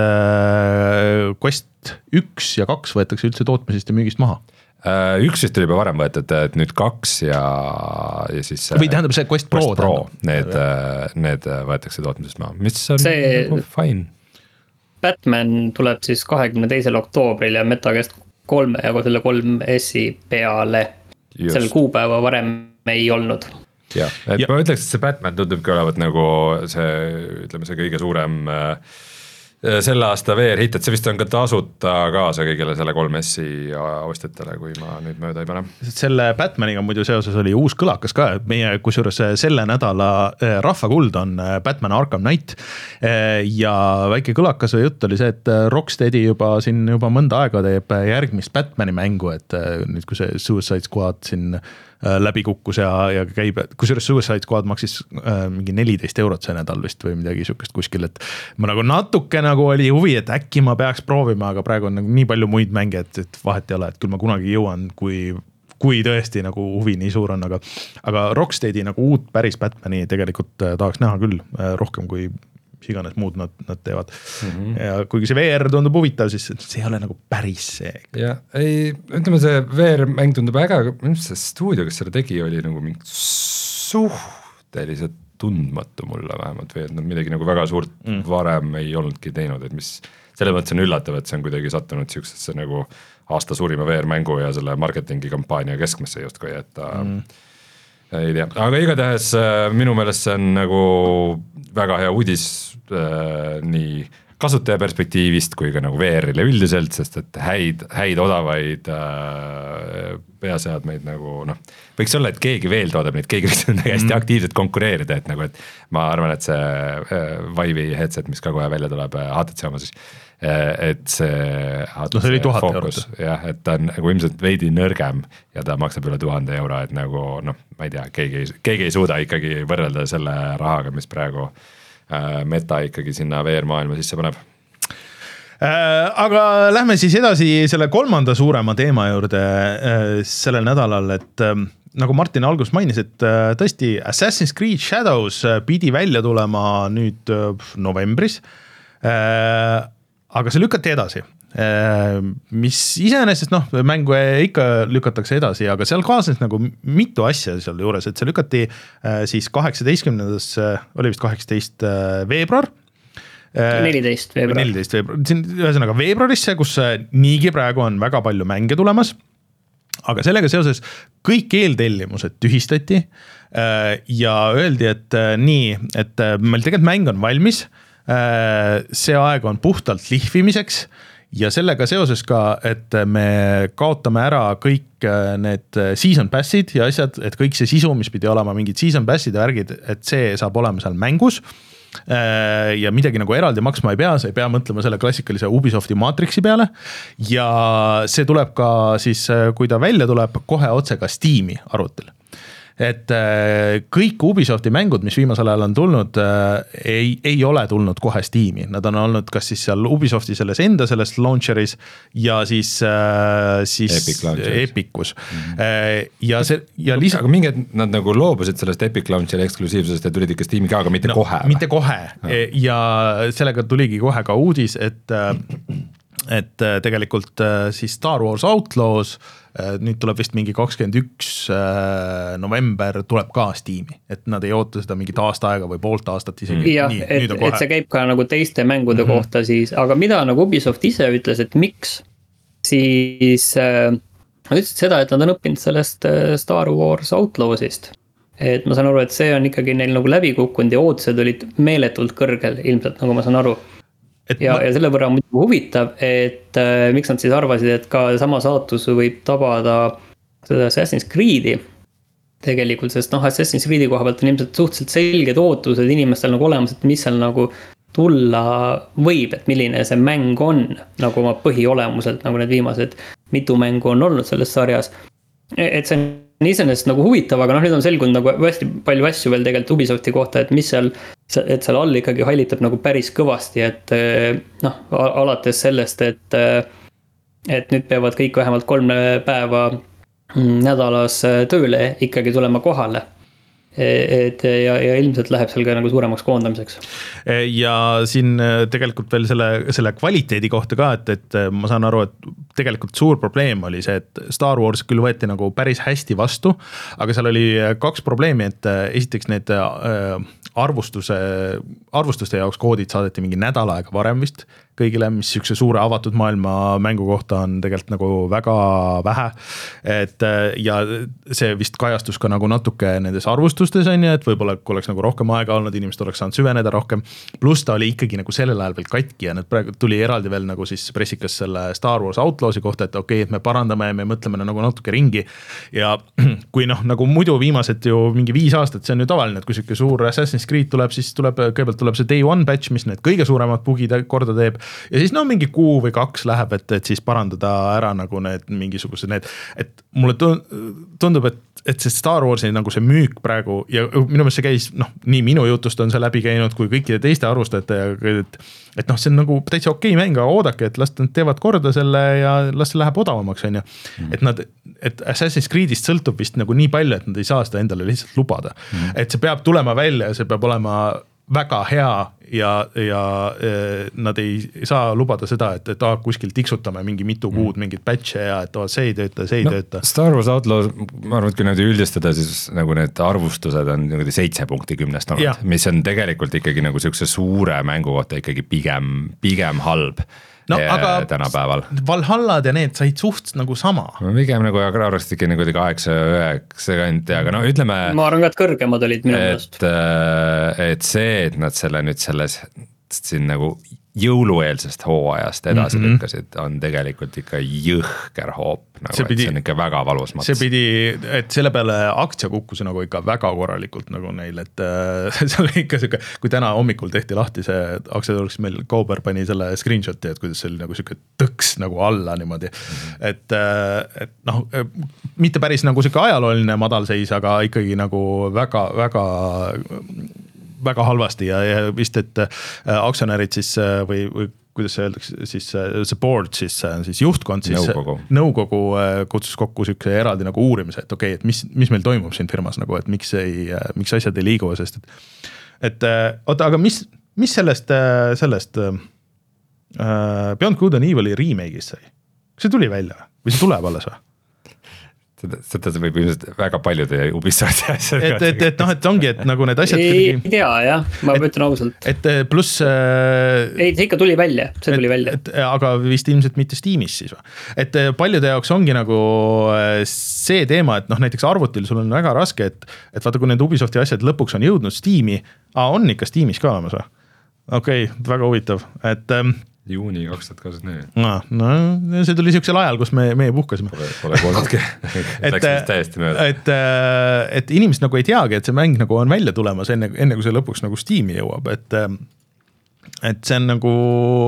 Quest üks ja kaks võetakse üldse tootmisest ja müügist maha. Üks vist oli juba varem võetud, et nüüd kaks ja, ja siis või tähendab see Quest Pro, Quest Pro need, need võetakse tootmisest maha, mis on see nagu fine. Batman tuleb siis kahekümne teisel oktoobril ja MetaQuest kolme ja selle kolm S-i peale. Just. Selle kuupäeva varem ei olnud. jah, et ja. ma ütleks, et see Batman tundubki olevat nagu see, ütleme see kõige suurem äh, selle aasta V R-hit, et see vist on ka tasuta kaasa kõigile selle kolm S-i ostjatele, kui ma nüüd mööda ei pane. Selle Batmaniga muidu seoses oli uus kõlakas ka, et meie kusjuures selle nädala rahvakuld on Batman Arkham Knight ja väike kõlakas jutt oli see, et Rocksteadi juba siin juba mõnda aega teeb järgmist Batmani mängu, et nüüd kui see Suicide Squad siin läbi kukkus ja, ja käib, kusjuures Suicide Squad maksis äh, mingi neliteist eurot see nädal vist või midagi sihukest kuskil, et ma nagu natuke nagu oli huvi, et äkki ma peaks proovima, aga praegu on nagu nii palju muid mänge, et, et vahet ei ole, et küll ma kunagi jõuan, kui, kui tõesti nagu huvi nii suur on, aga, aga Rocksteadi nagu uut päris Batmani tegelikult äh, tahaks näha küll äh, rohkem kui iganes muud nad, nad teevad mm. -hmm. Ja kuigi see V R tundub huvitav, siis see ei ole nagu päris see. Ja ei, ütleme see V R-mäng tundub äge, aga minu see stuudio, kes selle tegi, oli nagu mingi suhteliselt tundmatu mulle vähemalt või et nad midagi nagu väga suurt mm. varem ei olnudki teinud, et mis selle mõttes on üllatav, et see on kuidagi sattunud siuksesse nagu aasta suurima V R-mängu ja selle marketingi kampaania keskmesse justkui, et ta mm. ei tea, aga igatahes minu meelest see on nagu väga hea uudis äh, nii kasutaja perspektiivist kui ka nagu V R-ile üldiselt, sest et häid, häid odavaid äh, peaseadmeid nagu noh, võiks olla, et keegi veel toodab neid, keegi võiks hästi mm. aktiivselt konkureerida, et nagu, et ma arvan, et see äh, Vive'i headset, mis ka kohe välja tuleb H T C oma siis, et see, no see oli tuhat eurot. Jah, et ta on nagu ilmselt veidi nõrgem ja ta maksab üle tuhande euro, et nagu noh, ma ei tea, keegi, keegi ei suuda ikkagi võrrelda selle rahaga, mis praegu äh, meta ikkagi sinna V R-maailma sisse paneb. Äh, aga lähme siis edasi selle kolmanda suurema teema juurde äh, sellel nädalal, et äh, nagu Martin algus mainis, et äh, tõesti Assassin's Creed Shadows pidi välja tulema nüüd äh, novembris äh, aga see lükati edasi, mis iseenesest noh, mängu ikka lükatakse edasi, aga seal kaasnes nagu mitu asja seal juures, et see lükati siis kaheksateistkümnendas, oli vist kaheksateist veebruar. neliteist veebruar. neliteist veebruar, siin ühesõnaga veebruarisse, kus niigi praegu on väga palju mänge tulemas, aga sellega seoses kõik eeltellimused tühistati ja öeldi, et nii, et meil tegelikult mäng on valmis, see aeg on puhtalt lihvimiseks ja sellega seoses ka, et me kaotame ära kõik need season passid ja asjad, et kõik see sisu, mis pidi olema mingid season passid ja värgid, et see saab olema seal mängus ja midagi nagu eraldi maksma ei pea, sa ei pea mõtlema selle klassikalise Ubisofti Matrixi peale ja see tuleb ka siis, kui ta välja tuleb, kohe otse ka Steam'i arvutil. Et kõik Ubisofti mängud, mis viimasel ajal on tulnud, ei, ei ole tulnud kohe Steam'i. Nad on olnud kas siis seal Ubisofti selles enda selles launcheris ja siis, siis Epic Epicus. Mm-hmm. Ja see, ja lisa... Aga mingi, nad nagu loobusid sellest Epic Launcheri eksklusiivsusest ja tulid ikka Steam'i ka, aga mitte no, kohe. Mitte kohe no. Ja sellega tuligi kohe ka uudis, et, et tegelikult siis Star Wars Outlaws nüüd tuleb vist mingi kakskümmend üks november tuleb ka Steam'i, et nad ei oota seda mingit aasta aega või poolt aastat isegi. Jah, nii, et, et see käib ka nagu teiste mängude mm-hmm. kohta siis, aga mida nagu Ubisoft ise ütles, et miks, siis äh, nad ütlesid seda, et nad on õppinud sellest Star Wars Outlawsist. Et ma saan aru, et see on ikkagi neil nagu läbi kukkunud ja ootused olid meeletult kõrgel ilmselt, nagu ma saan aru. Et ja, ma... ja selle võrra on muidu huvitav, et äh, miks nad siis arvasid, et ka sama saatus võib tabada seda Assassin's Creed'i tegelikult, sest noh, Assassin's Creed'i koha pealt on ilmselt suhteliselt selged ootused inimestel nagu olemas, et mis seal nagu tulla võib, et milline see mäng on nagu oma põhiolemuselt, nagu need viimased mitu mängu on olnud selles sarjas. Et see on iseenesest nagu huvitav, aga noh, nüüd on selgunud nagu hästi palju asju veel tegelikult Ubisofti kohta, et mis seal, et seal all ikkagi hallitab nagu päris kõvasti, et noh, alates sellest, et, et nüüd peavad kõik vähemalt kolm päeva nädalas tööle ikkagi tulema kohale. Et ja, ja ilmselt läheb seal ka nagu suuremaks koondamiseks. Ja siin tegelikult veel selle, selle kvaliteedi kohta ka, et, et ma saan aru, et tegelikult suur probleem oli see, et Star Wars küll võeti nagu päris hästi vastu, aga seal oli kaks probleemi, et esiteks need arvustuse, arvustuste jaoks koodid saadeti mingi nädal aega varem vist, kõigile, mis siukse suure avatud maailma mängu kohta on tegelikult nagu väga vähe. Et ja see vist kajastus ka nagu natuke nendes arvustustes on ju, et võib-olla kui oleks nagu rohkem aega olnud, inimesed oleks saanud süveneda rohkem. Pluss ta oli ikkagi nagu sellel ajal veel katki ja nüüd praegu tuli eraldi veel nagu siis pressikas selle Star Wars Outlawsi kohta, et okei, okay, et me parandame ja me mõtleme nagu natuke ringi. Ja kui noh, nagu muidu viimased ju mingi viis aastat, see on ju tavaline, et kui siuke suur Assassin's Creed tuleb, siis tuleb, kõigepealt tuleb see day one patch, mis need kõige suuremad bugid korda teeb. Ja siis no mingi kuu või kaks läheb, et, et siis parandada ära nagu need mingisugused need, et mulle tundub, et, et see Star Warsi nagu see müük praegu ja minu meelest see käis, noh, nii minu jutust on see läbi käinud kui kõikide teiste arvustajate, et, et noh, see on nagu täitsa okei mäng, aga oodake, et las nad teevad korda selle ja las see läheb odavamaks, on ju. Mm. Et nad, et Assassin's Creedist sõltub vist nagu nii palju, et nad ei saa seda endale lihtsalt lubada. Mm. Et see peab tulema välja ja see peab olema väga hea ja, ja nad ei saa lubada seda, et, et ah, kuskil tiksutame mingi mitu kuud, mingit patche ja et oh, see ei tööta, see ei no, tööta. Star Wars Outlaw, ma arvan, et kui nüüd üldistada, siis nagu need arvustused on nagu seitse punkti kümnest olnud, mis on tegelikult ikkagi nagu siukse suure mängu kohta ikkagi pigem, pigem halb. No, aga tänapäeval. Valhallad ja need said suht nagu sama. Pigem nagu arvast ikka nagu kaheksa üheksa kanti, aga no ütleme. Ma arvan, et kõrgemad olid minu meelest. Et, et see, et nad selle nüüd selles siin nagu jõulueelsest hooajast edasi mm -hmm. lükkasid, on tegelikult ikka jõhker hoop. Nagu, see, pidi, see on ikka väga valus mats. See pidi, et selle peale aktsia kukkus nagu ikka väga korralikult nagu neil, et äh, see oli ikka siuke, kui täna hommikul tehti lahti see aktsia tuleks, meil Kauber pani selle screenshoti, et kuidas see oli nagu siuke tõks nagu alla niimoodi. Mm -hmm. Et, äh, et noh, mitte päris nagu siuke ajalooline madalseis, aga ikkagi nagu väga, väga väga halvasti ja, ja vist, et aktsionärid siis või, või kuidas see öeldakse, siis see board, siis, siis juhtkond, siis nõukogu, nõukogu kutsus kokku siuke eraldi nagu uurimise, et okei, okay, et mis, mis meil toimub siin firmas nagu, et miks ei, miks asjad ei liigu, sest et, et oota, aga mis, mis sellest, sellest uh, Beyond Good and Evil'i remake'ist sai? See tuli välja või see tuleb alles või? Seda võib ilmselt väga paljude Ubisofti asjad. Et, et, et noh, et ongi, et nagu need asjad. Ei, ei tea, jah, ma ütlen ausalt. Et pluss. Ei, see ikka tuli välja, see et, tuli välja. Et, aga vist ilmselt mitte Steamis siis. Et paljude jaoks ongi nagu see teema, et noh, näiteks arvutil sul on väga raske, et, et vaata, kui need Ubisofti asjad lõpuks on jõudnud Steam'i, ah, on ikka Steamis ka olemas või? Okei, okay, väga huvitav, et juuni kaks tuhat kakskümmend neli. No, no see tuli siuksel ajal, kus me, me puhkasime. Pole, pole kuulnudki. Läks vist täiesti mööda. Et, et inimesed nagu ei teagi, et see mäng nagu on välja tulemas enne, enne kui see lõpuks nagu Steam'i jõuab. Et, et see on nagu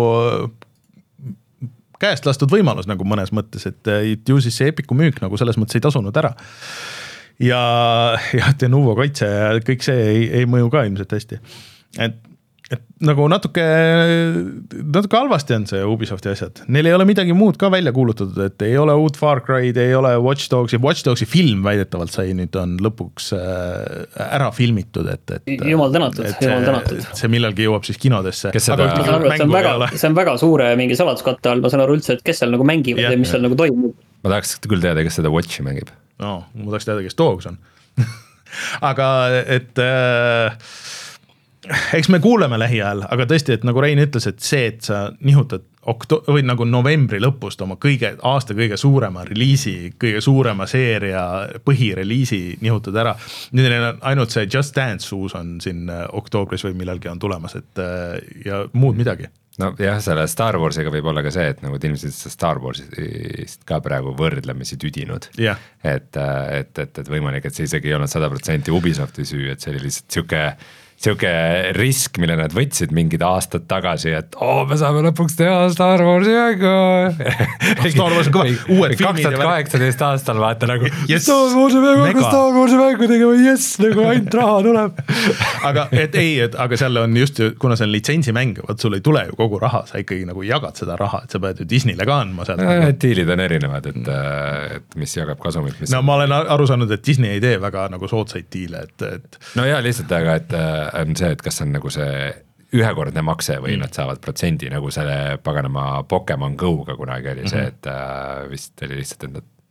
käest lastud võimalus nagu mõnes mõttes, et ju siis see Epiku müük nagu selles mõttes ei tasunud ära. Ja, ja Denuvo kaitse ja kõik see ei, ei mõju ka ilmselt hästi. Et et nagu natuke, natuke halvasti on see Ubisofti asjad. Neil ei ole midagi muud ka välja kuulutatud, et ei ole uut Far Cry'd, ei ole Watch Dogsi. Watch Dogsi film väidetavalt sai nüüd on lõpuks ära filmitud. Et, et, jumal tänatud, et jumal tänatud. See, see millalgi jõuab siis kinodesse. Kes seda? Aga, aru, see, on väga, see on väga suure mingi saladskatte all, ma saan aru üldse, et kes seal nagu mängivad ja, ja mis seal nagu toimub. Ma tahaks küll teada, kes seda Watchi mängib. No, ma tahaks teada, kes Dogs on. Aga et... Äh, eks me kuuleme lähiajal, aga tõesti, et nagu Rein ütles, et see, et sa nihutad okto- või nagu novembri lõpust oma kõige, aasta kõige suurema reliisi, kõige suurema seeria põhireliisi nihutad ära. Nüüd on ainult see Just Dance uus on siin oktoobris või millalgi on tulemas, et ja muud midagi. No jah, selle Star Warsiga võib olla ka see, et nagu ilmselt Star Warsist ka praegu võrdlemisi tüdinud. Yeah. Et, et, et, et võimalik, et see isegi ei olnud sada protsenti Ubisofti süü, et see oli lihtsalt siuke siuke risk, mille nad võtsid mingid aastad tagasi, et oo, me saame lõpuks teha Star Warsi mängu. Star Wars on kõva, uued filmid. kaks tuhat kaheksateist aastal vaata nagu yes, Star Warsi mängu, Star Warsi mängu tegema, jess, nagu ainult raha tuleb. aga et ei, et, aga seal on just, kuna see on litsentsimäng, vaat sul ei tule ju kogu raha, sa ikkagi nagu jagad seda raha, et sa pead ju Disneyle ka andma seal. Ja, tiilid on erinevad, et, et mis jagab kasumit. Mis no ma olen aru saanud, et Disney ei tee väga nagu soodsaid tiile, et, et... No jaa, lihtsalt, aga et on see, et kas on nagu see ühekordne makse või mm. nad saavad protsendi, nagu selle paganama Pokemon Go'ga kunagi oli mm-hmm. see, et äh, vist oli lihtsalt, et nad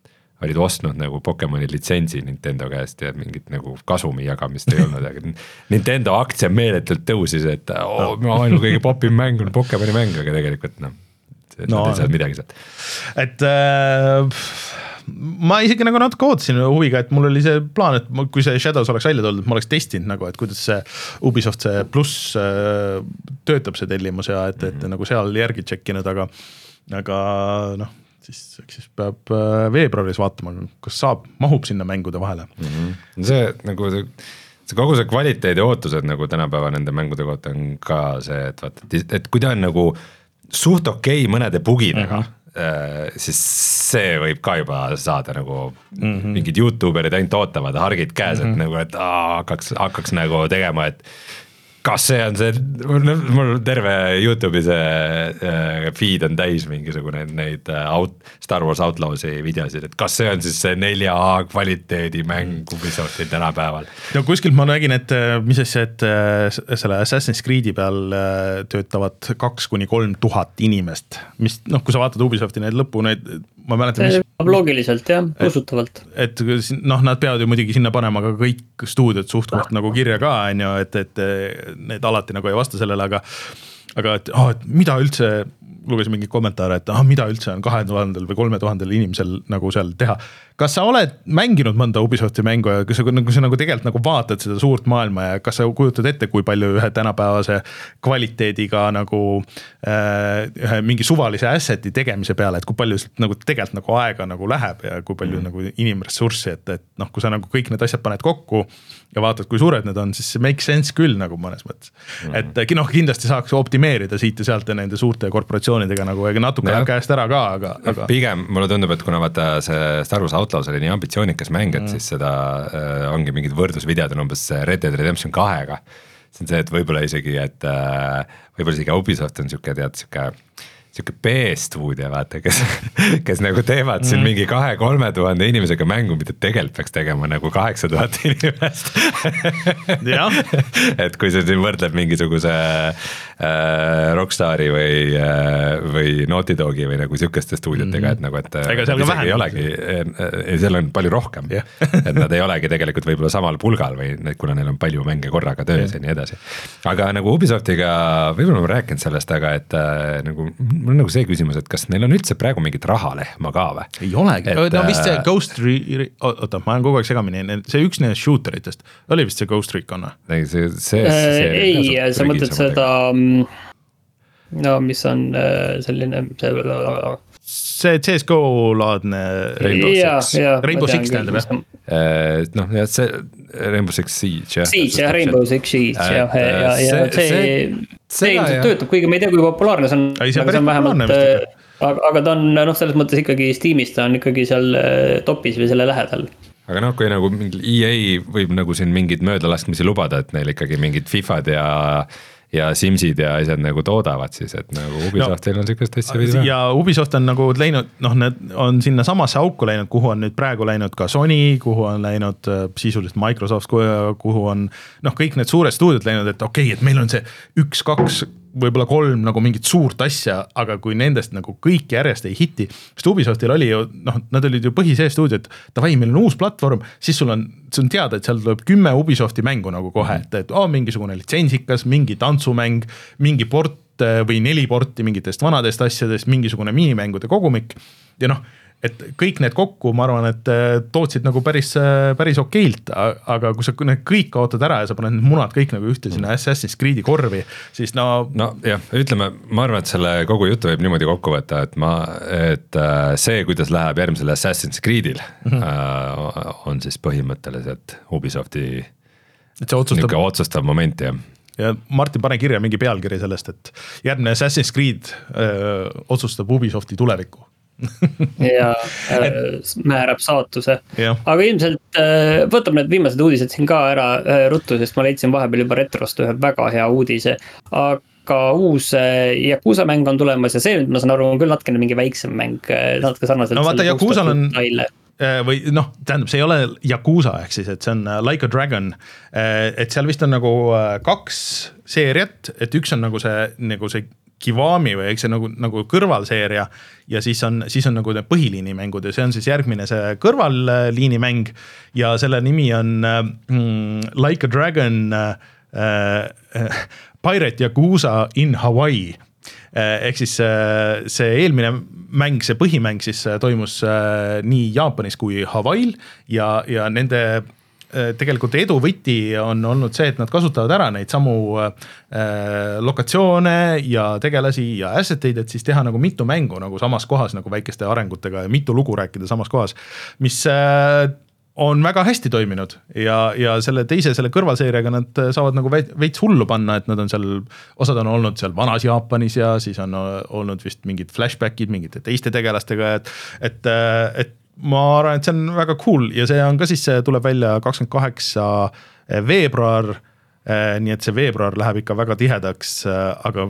olid ostnud nagu Pokemoni litsentsi Nintendo käest ja mingit nagu kasumi jagamist ei olnud, aga Nintendo aktsia meeletult tõusis, et oh, ainu kõige popim mäng on Pokemoni mäng, aga tegelikult noh, no, nad ei saanud midagi sealt. Et äh, ma isegi nagu natuke ootasin huviga, et mul oli see plaan, et kui see Shadows oleks välja toldud, ma oleks testinud nagu, et kuidas see Ubisoft see pluss äh, töötab see tellimus ja et, et mm-hmm. nagu seal järgi tšekkinud, aga, aga noh, siis, siis peab äh, veebruaris vaatama, kas saab, mahub sinna mängude vahele. Mm-hmm. See nagu see, see kogu see kvaliteedi ootused nagu tänapäeva nende mängude kohta on ka see, et vaata, et kui ta on nagu suht okei mõnede bugidega, mm-hmm. siis see võib ka juba saada nagu mm-hmm. mingid YouTuberid ainult ootavad hargid käes, mm-hmm. et nagu, et aa, hakkaks, hakkaks nagu tegema, et kas see on see, mul terve YouTube'i see feed on täis mingisugune neid out, Star Wars Outlaws'i videosid, et kas see on siis see nelja A kvaliteedi mäng Ubisoftil tänapäeval? No kuskilt ma nägin, et mis see, et selle Assassin's Creed'i peal töötavad kaks kuni kolm tuhat inimest, mis noh, kui sa vaatad Ubisofti neid lõppu, neid ma mäletan, mis... Loogiliselt jah, usutavalt. Et, et noh, nad peavad ju muidugi sinna panema ka kõik stuudiod suht koht nagu kirja ka, on ju, et, et need alati nagu ei vasta sellele, aga aga et, oh, et mida üldse, lugesin mingi kommentaare, et ah, mida üldse on kahe tuhandel või kolme tuhandel inimesel nagu seal teha. Kas sa oled mänginud mõnda Ubisofti mängu ja kui sa, kui sa nagu tegelikult nagu vaatad seda suurt maailma ja kas sa kujutad ette, kui palju ühe tänapäevase kvaliteediga nagu äh, ühe mingi suvalise asseti tegemise peale, et kui palju nagu tegelikult nagu aega nagu läheb ja kui palju mm. nagu inimressurssi, et, et noh, kui sa nagu kõik need asjad paned kokku ja vaatad, kui suured need on, siis see make sense küll nagu mõnes mõttes. Mm. Et noh, kindlasti saaks optimeerida siit ja sealt ja nende suurte korporatsioonidega nagu natuke no, käest ära ka, aga, aga... Pigem mulle tundub, et kuna vaata see Star Wars Outlaws oli nii ambitsioonikas mäng, et mm. siis seda äh, ongi mingid võrdlusvideod on umbes Red Dead Redemption kahega. See on see, et võib-olla isegi, et äh, võib-olla isegi Ubisoft on siuke, tead, siuke siuke B-stuudia, vaata, kes, kes nagu teevad siin mm. mingi kahe-kolme tuhande inimesega mängu, mida tegelikult peaks tegema nagu kaheksa tuhat inimest. Et kui see siin võrdleb mingisuguse äh, Rockstari või, äh, või Naughty Dogi või nagu siukeste stuudiotega, et nagu, et Ega seal isegi ei olegi, seal on palju rohkem, yeah. et nad ei olegi tegelikult võib-olla samal pulgal või kuna neil on palju mänge korraga töös yeah. ja nii edasi. Aga nagu Ubisoftiga, võib-olla ma rääkinud sellest, aga et äh, nagu mul on nagu see küsimus, et kas neil on üldse praegu mingit rahalehma ka või? Ei olegi, no vist see Ghost Re... Oota, ma olen kogu aeg segamini, see üks neist shooteritest oli vist see Ghost Recon? Ei, see, see, see, ei, sa mõtled seda, no mis on selline see C S G O-laadne Rainbow Six, Rainbow Six tähendab jah? Noh, jah, see Rainbow Six Siege, jah. Siege, jah, Rainbow Six Siege, jah, ja, ja see, see ilmselt töötab, kuigi me ei tea, kui populaarne see on, ei, see aga see on vähemalt, aga, aga ta on, noh, selles mõttes ikkagi Steamis, ta on ikkagi seal topis või selle lähedal. Aga noh, kui nagu mingi E A võib nagu siin mingid möödalaskmisi lubada, et neil ikkagi mingid FIFAd ja ja Simsid ja asjad nagu toodavad siis, et nagu Ubisoftil no, on siukest asja või ja Ubisoft on nagu läinud, noh, need on sinna samasse auku läinud, kuhu on nüüd praegu läinud ka Sony, kuhu on läinud sisuliselt Microsoft, kuhu on noh, kõik need suured stuudiod läinud, et okei okay,, et meil on see üks, kaks, võib-olla kolm nagu mingit suurt asja, aga kui nendest nagu kõik järjest ei hiti, sest Ubisoftil oli ju, noh, nad olid ju põhisee stuudio, et davai, meil on uus platvorm, siis sul on, see on teada, et seal tuleb kümme Ubisofti mängu nagu kohe, et, et oh, mingisugune litsentsikas, mingi tantsumäng, mingi port või neli porti mingitest vanadest asjadest, mingisugune minimängude kogumik ja noh, et kõik need kokku, ma arvan, et tootsid nagu päris, päris okeilt, aga kui sa need kõik kaotad ära ja sa paned need munad kõik nagu ühte sinna Assassin's Creed'i korvi, siis no... No jah, ütleme, ma arvan, et selle kogu jutu võib niimoodi kokku võtta, et, ma, et see, kuidas läheb järgmisele Assassin's Creed'il mm-hmm. on siis põhimõtteliselt Ubisofti et see otsustab... niisugune otsustav moment, jah. Ja Martin, pane kirja mingi pealkiri sellest, et järgmine Assassin's Creed öö, otsustab Ubisofti tulevikku. ja äh, määrab saatuse, aga ilmselt äh, võtab need viimased uudised siin ka ära äh, ruttu, sest ma leidsin vahepeal juba retrost ühe väga hea uudise, aga uus äh, Yakuza mäng on tulemas ja see, ma saan aru, on küll natkene mingi väiksem mäng, natuke sarnaselt no vaata, Yakuzal on või noh, tähendab, see ei ole Yakuza ehk siis, et see on Like a Dragon, et seal vist on nagu kaks seeriat, et üks on nagu see, nagu see Kiwami või eks see nagu, nagu kõrvalseeria ja siis on, siis on nagu need põhiliini mängud ja see on siis järgmine see kõrvalliini mäng ja selle nimi on mm, Like a Dragon äh, Pirate Yakuza in Hawaii. Ehk siis see eelmine mäng, see põhimäng siis toimus nii Jaapanis kui Hawaii'l ja, ja nende tegelikult edu võti on olnud see, et nad kasutavad ära neid samu lokatsioone ja tegelasi ja asseteid, et siis teha nagu mitu mängu nagu samas kohas nagu väikeste arengutega ja mitu lugu rääkida samas kohas, mis on väga hästi toiminud ja, ja selle teise, selle kõrvalseeriaga nad saavad nagu veits hullu panna, et nad on seal, osad on olnud seal vanas Jaapanis ja siis on olnud vist mingid flashbackid mingite teiste tegelastega, et, et, et ma arvan, et see on väga cool ja see on ka siis, see tuleb välja kakskümmend kaheksa veebruar, nii et see veebruar läheb ikka väga tihedaks, aga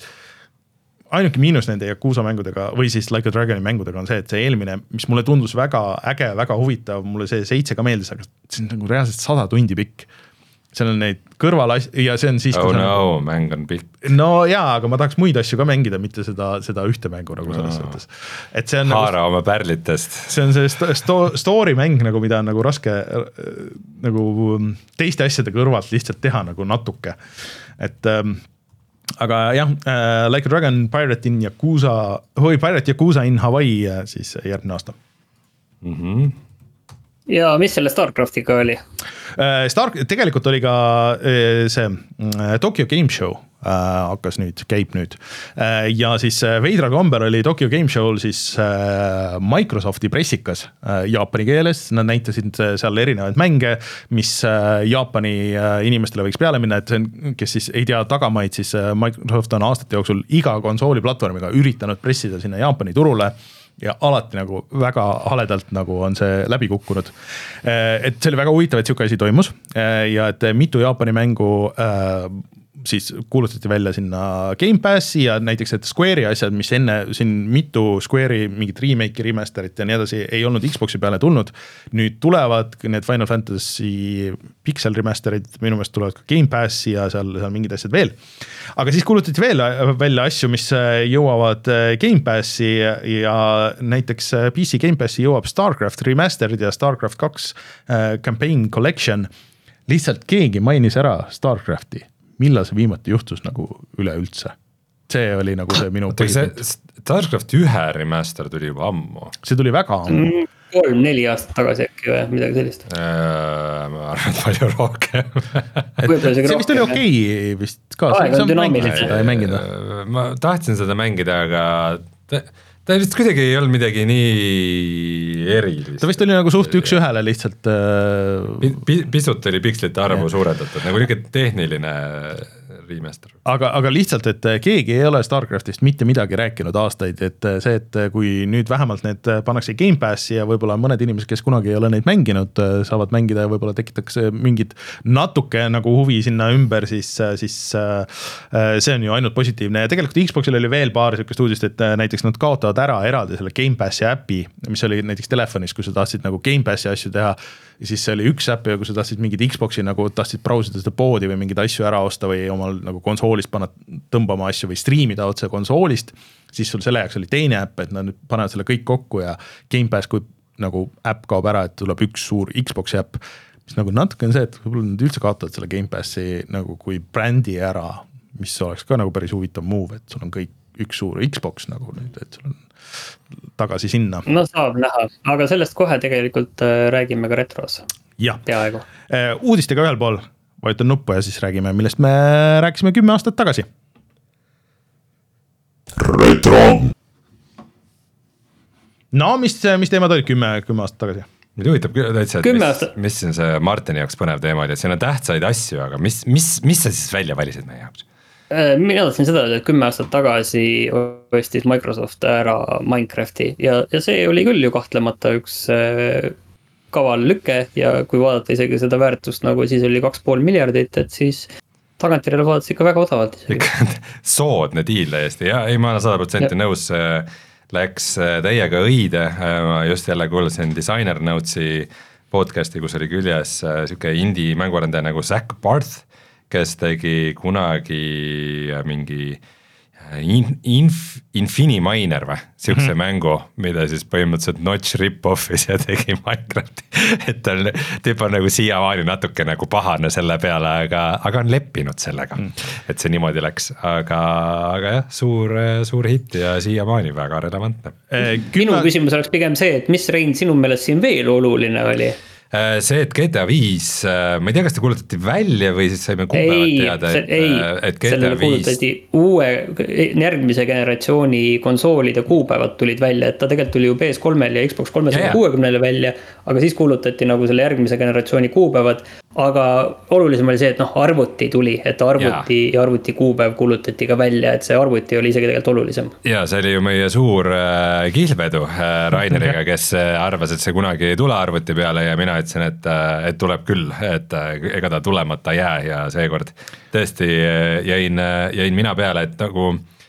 ainuke miinus nende Yakuza mängudega või siis Like a Dragoni mängudega on see, et see eelmine, mis mulle tundus väga äge, väga huvitav, mulle see seitse ka meeldis, aga see on nagu reaalselt sada tundi pikk. Seal on neid kõrval ja see on siis... Oh no, nagu, mäng on pikk. No jaa, aga ma tahaks muid asju ka mängida, mitte seda, seda ühte mängu nagu selles no. Sõttes. Et see on Haara nagu, oma pärlitest. See on see sto- story mäng, nagu, mida on nagu raske nagu teiste asjade kõrvalt lihtsalt teha nagu natuke. Et... aga jah, äh, Like a Dragon, Pirate in Yakuza või Pirate Yakuza in Hawaii siis järgmine aasta. Mm-hmm. Ja mis selle StarCraftiga oli? Äh, Star, tegelikult oli ka äh, see äh, Tokyo Game Show äh, hakkas nüüd, käib nüüd äh, ja siis äh, veidra kombel oli Tokyo Game Show'l siis äh, Microsofti pressikas äh, jaapani keeles, nad näitasid seal erinevaid mänge, mis äh, Jaapani äh, inimestele võiks peale minna, et see on, kes siis ei tea tagamaid, siis äh, Microsoft on aastate jooksul iga konsooli platvormiga üritanud pressida sinna Jaapani turule ja alati nagu väga haledalt nagu on see läbi kukkunud. Et see oli väga huvitav, et siuke asi toimus ja et mitu Jaapani mängu äh, siis kuulutati välja sinna Game Passi ja näiteks, et Square'i asjad, mis enne siin mitu Square'i mingit remake'i, remasterit ja nii edasi ei olnud Xbox'i peale tulnud. Nüüd tulevad need Final Fantasy Pixel remasterid, minu meelest tulevad ka Game Passi ja seal, seal mingid asjad veel. Aga siis kuulutati veel välja asju, mis jõuavad Game Passi ja näiteks P C Game Passi jõuab StarCraft remasterid ja StarCraft kaks Campaign Collection. Lihtsalt keegi mainis ära StarCrafti. Millal see viimati juhtus nagu üleüldse? See oli nagu see minu põhipunkt. StarCraft ühe remaster tuli juba ammu. See tuli väga ammu. kolm, neli aastat tagasi äkki või midagi sellist. Ma arvan, et palju rohkem. see vist oli okei okay, vist ka. Aeg on dünaamiline. Ma tahtsin seda mängida, aga ta, ta vist kuidagi ei olnud midagi nii erilist. Ta vist oli nagu suht üks ühele lihtsalt. Pisut oli pikslite arvu suurendatud, nagu niisugune tehniline remaster. Aga, aga lihtsalt, et keegi ei ole StarCraftist mitte midagi rääkinud aastaid, et see, et kui nüüd vähemalt need pannakse Game Passi ja võib-olla mõned inimesed, kes kunagi ei ole neid mänginud, saavad mängida ja võib-olla tekitakse mingid natuke nagu huvi sinna ümber, siis, siis see on ju ainult positiivne. Ja tegelikult Xboxil oli veel paar sellist uudist, et näiteks nad kaotavad ära eraldi selle Game Passi äpi, mis oli näiteks telefonis, kui sa tahtsid nagu Game Passi asju teha, ja siis see oli üks äpp ja kui sa tahtsid mingid Xboxi nagu tahtsid brausida seda poodi või mingid asju ära osta või omal nagu konsoolist panna tõmbama asju või striimida otse konsoolist, siis sul selle jaoks oli teine äpp, et nad nüüd panevad selle kõik kokku ja Game Pass, kui nagu äpp kaob ära, et tuleb üks suur Xboxi äpp, mis nagu natuke on see, et võib-olla nad üldse kaotavad selle Game Passi nagu kui brändi ära, mis oleks ka nagu päris huvitav move, et sul on kõik üks suur Xbox nagu nüüd, et sul on tagasi sinna. No saab näha, aga sellest kohe tegelikult räägime ka retros. Ja. Peaaegu. Uudistega ühel pool vajutan nuppu ja siis räägime, millest me rääkisime kümme aastat tagasi. Retro! No, mis, mis teemad olid kümme, kümme aastat tagasi? Mida huvitab täitsa, et mis, mis on see Martini jaoks põnev teema, et siin on tähtsaid asju, aga mis, mis, mis sa siis välja valisid meie jaoks? Mina tahtsin seda, et kümme aastat tagasi ostis Microsoft ära Minecrafti ja, ja see oli küll ju kahtlemata üks kaval lüke ja kui vaadata isegi seda väärtust, nagu siis oli kaks pool miljardit, et siis tagantjärele vaadates ikka väga odavalt. Soodne diil täiesti ja ei, ma olen sada protsenti nõus, läks täiega õide, ma just jälle kuulasin Designer Notesi podcasti, kus oli küljes siuke indie mänguarendaja nagu Zach Barth, kes tegi kunagi mingi In, inf, Infiniminer või, siukse Mhm. mängu, mida siis põhimõtteliselt Notch rip-off'is ja tegi Minecrafti. et ta on, tüüp on nagu siiamaani natuke nagu pahane selle peale, aga, aga on leppinud sellega, mm. et see niimoodi läks, aga, aga jah, suur, suur hitt ja siiamaani väga relevantne. Minu küsimus oleks pigem see, et mis Rein sinu meelest siin veel oluline oli? See, et G T A viis, ma ei tea, kas ta kuulutati välja või siis saime kuupäevad teada, et, ei, et G T A sellele kuulutati uue, järgmise generatsiooni konsoolide kuupäevad tulid välja, et ta tegelikult tuli ju P S kolmele ja Xbox kolmesaja kuuekümnele välja, aga siis kuulutati nagu selle järgmise generatsiooni kuupäevad, aga olulisem oli see, et noh, arvuti tuli, et arvuti ja, ja arvuti kuupäev kuulutati ka välja, et see arvuti oli isegi tegelikult olulisem. Ja see oli ju meie suur äh, kihlvedu äh, Raineriga, kes arvas, et see kunagi ei tule arvuti peale ja mina ütlesin, et, et tuleb küll, et ega ta tulemata jää ja seekord tõesti jäin, jäin mina peale, et nagu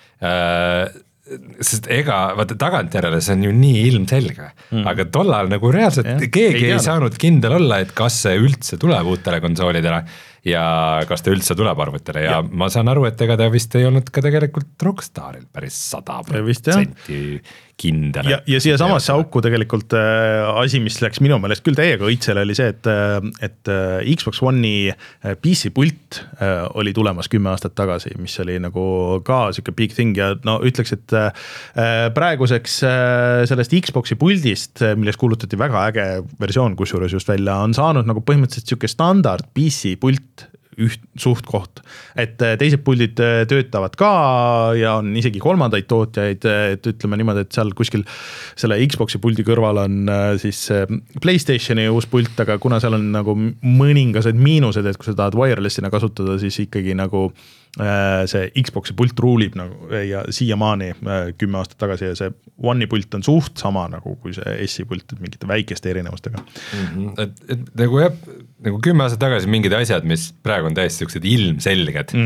äh, sest ega, vaata tagantjärele see on ju nii ilmselge mm., aga tollal nagu reaalselt ja, keegi ei, ei saanud kindel olla, et kas see üldse tuleb uutele konsoolidele ja kas ta üldse tuleb arvutile ja, ja ma saan aru, et ega ta vist ei olnud ka tegelikult Rockstaril päris sada protsenti kindel. Ja, ja siia samasse auku tegelikult äh, asi, mis läks minu meelest küll täiega õitsele, oli see, et, et äh, Xbox One'i P C pult äh, oli tulemas kümme aastat tagasi, mis oli nagu ka siuke big thing ja no ütleks, et äh, praeguseks äh, sellest Xbox'i puldist, milles kuulutati väga äge versioon, kusjuures just välja, on saanud nagu põhimõtteliselt siuke standard P C pult üht suht koht, et teised puldid töötavad ka ja on isegi kolmandaid tootjaid, et ütleme niimoodi, et seal kuskil selle Xbox'i puldi kõrval on siis PlayStationi uus pult, aga kuna seal on nagu mõningased miinused, et kui sa tahad wirelessina kasutada, siis ikkagi nagu see Xbox'i pult ruulib nagu ja siiamaani kümme aastat tagasi ja see One'i pult on suht sama nagu kui see S-i pult, et mingite väikeste erinevustega. Mm-hmm. Et, et nagu jah, nagu kümme aastat tagasi mingid asjad, mis praegu on täiesti sellised ilmselged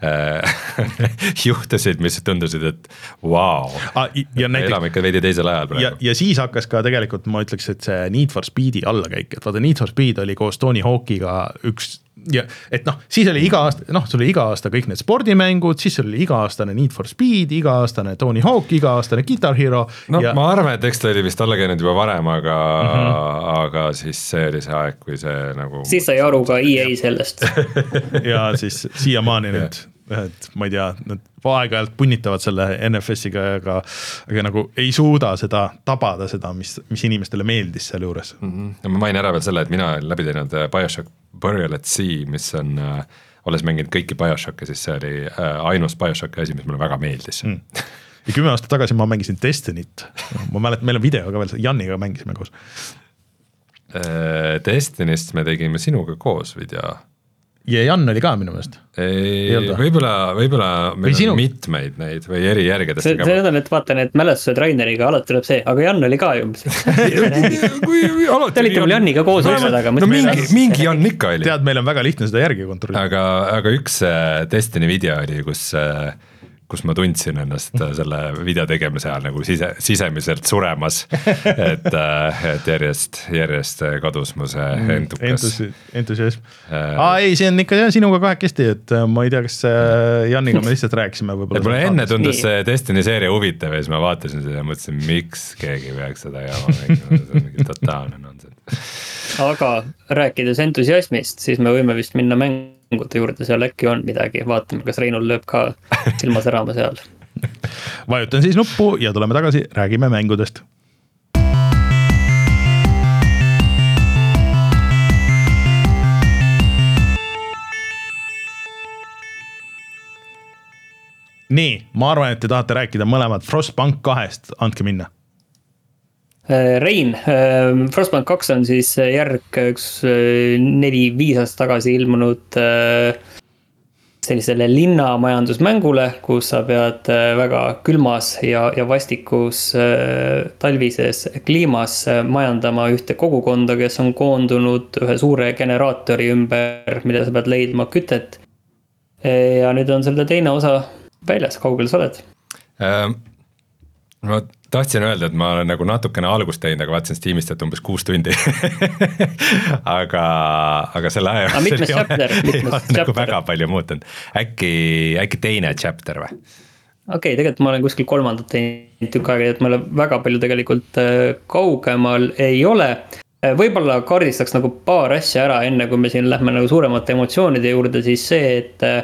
mm-hmm. juhtusid, mis tundusid, et vau, wow, elame ikka veidi teisel ajal praegu. Ja, ja siis hakkas ka tegelikult, ma ütleks, et see Need for Speedi allakäik, et vaata Need for Speed oli koos Tony Hawkiga üks ja et noh, siis oli iga aasta, noh, sul oli iga aasta kõik need spordimängud, siis oli iga-aastane Need for Speed, iga-aastane Tony Hawk, iga-aastane Guitar Hero. No ja... ma arvan, et eks ta oli vist alla käinud juba varem, aga, mm-hmm. aga siis see oli see aeg, kui see nagu... Siis sai aru ka E A sellest. ja siis siiamaani nüüd, et ma ei tea, nad aeg-ajalt punnitavad selle N F S-iga, aga, aga nagu ei suuda seda tabada seda, mis, mis inimestele meeldis seal juures. Mm-hmm. Ja ma main ära veel selle, et mina olen läbi teinud BioShock Burial at Sea, mis on, äh, olles mänginud kõiki BioShocke, siis see oli äh, ainus BioShocki asi, mis mulle väga meeldis. Mm. Ja kümme aastat tagasi ma mängisin Destinyt. Ma mäletan, meil on video ka veel, Janniga mängisime koos. Äh, Destinist me tegime sinuga koos video. Ja Jan oli ka minu meelest. Võib-olla, võib-olla meil on mitmeid neid või eri järgedest. See, see on, et vaatan, et mälestused Raineriga alati tuleb see, aga Jan oli ka ju. Te olite mul Janniga koos üksed, aga no mingi, mingi Jan ikka oli. Tead, meil on väga lihtne seda järgi kontrollida. Aga, aga üks Destiny video oli, kus kus ma tundsin ennast selle video tegemise ajal nagu sise, sisemiselt suremas, et, et järjest, järjest kadus mu see entukas. Entusiasm. Aa, ei, see on ikka jah, sinuga kahekesti, et ma ei tea, kas Janniga me lihtsalt rääkisime. Et mulle enne tundus see Destiny seeria huvitav ja siis ma vaatasin seda ja mõtlesin, miks keegi peaks seda jama mängima, see on mingi totaalne nonsense. Aga rääkides entusiasmist, siis me võime vist minna mängude juurde, seal äkki on midagi, vaatame, kas Reinul lööb ka silma särama seal. Vajutan siis nuppu ja tuleme tagasi, räägime mängudest. Nii, ma arvan, et te tahate rääkida mõlemad Frostpunk kahest, andke minna. Rein, Frostpunk kaks on siis järg üks neli-viis aastat tagasi ilmunud sellisele linnamajandusmängule, kus sa pead väga külmas ja, ja vastikus talvises kliimas majandama ühte kogukonda, kes on koondunud ühe suure generaatori ümber, mida sa pead leidma kütet. Ja nüüd on selle teine osa väljas, kaugel sa oled? Ähm, ma tahtsin öelda, et ma olen nagu natukene algust teinud, aga vaatasin Steamist, et umbes kuus tundi. aga, aga selle aja aga mitmes chapter? Mitmes chapter? Nagu väga palju muutunud. Äkki, äkki teine chapter või? okei okay,, tegelikult ma olen kuskil kolmandat teinud tükk aega, et ma olen väga palju tegelikult kaugemal ei ole. Võib-olla kaardistaks nagu paar asja ära, enne kui me siin lähme nagu suuremate emotsioonide juurde, siis see,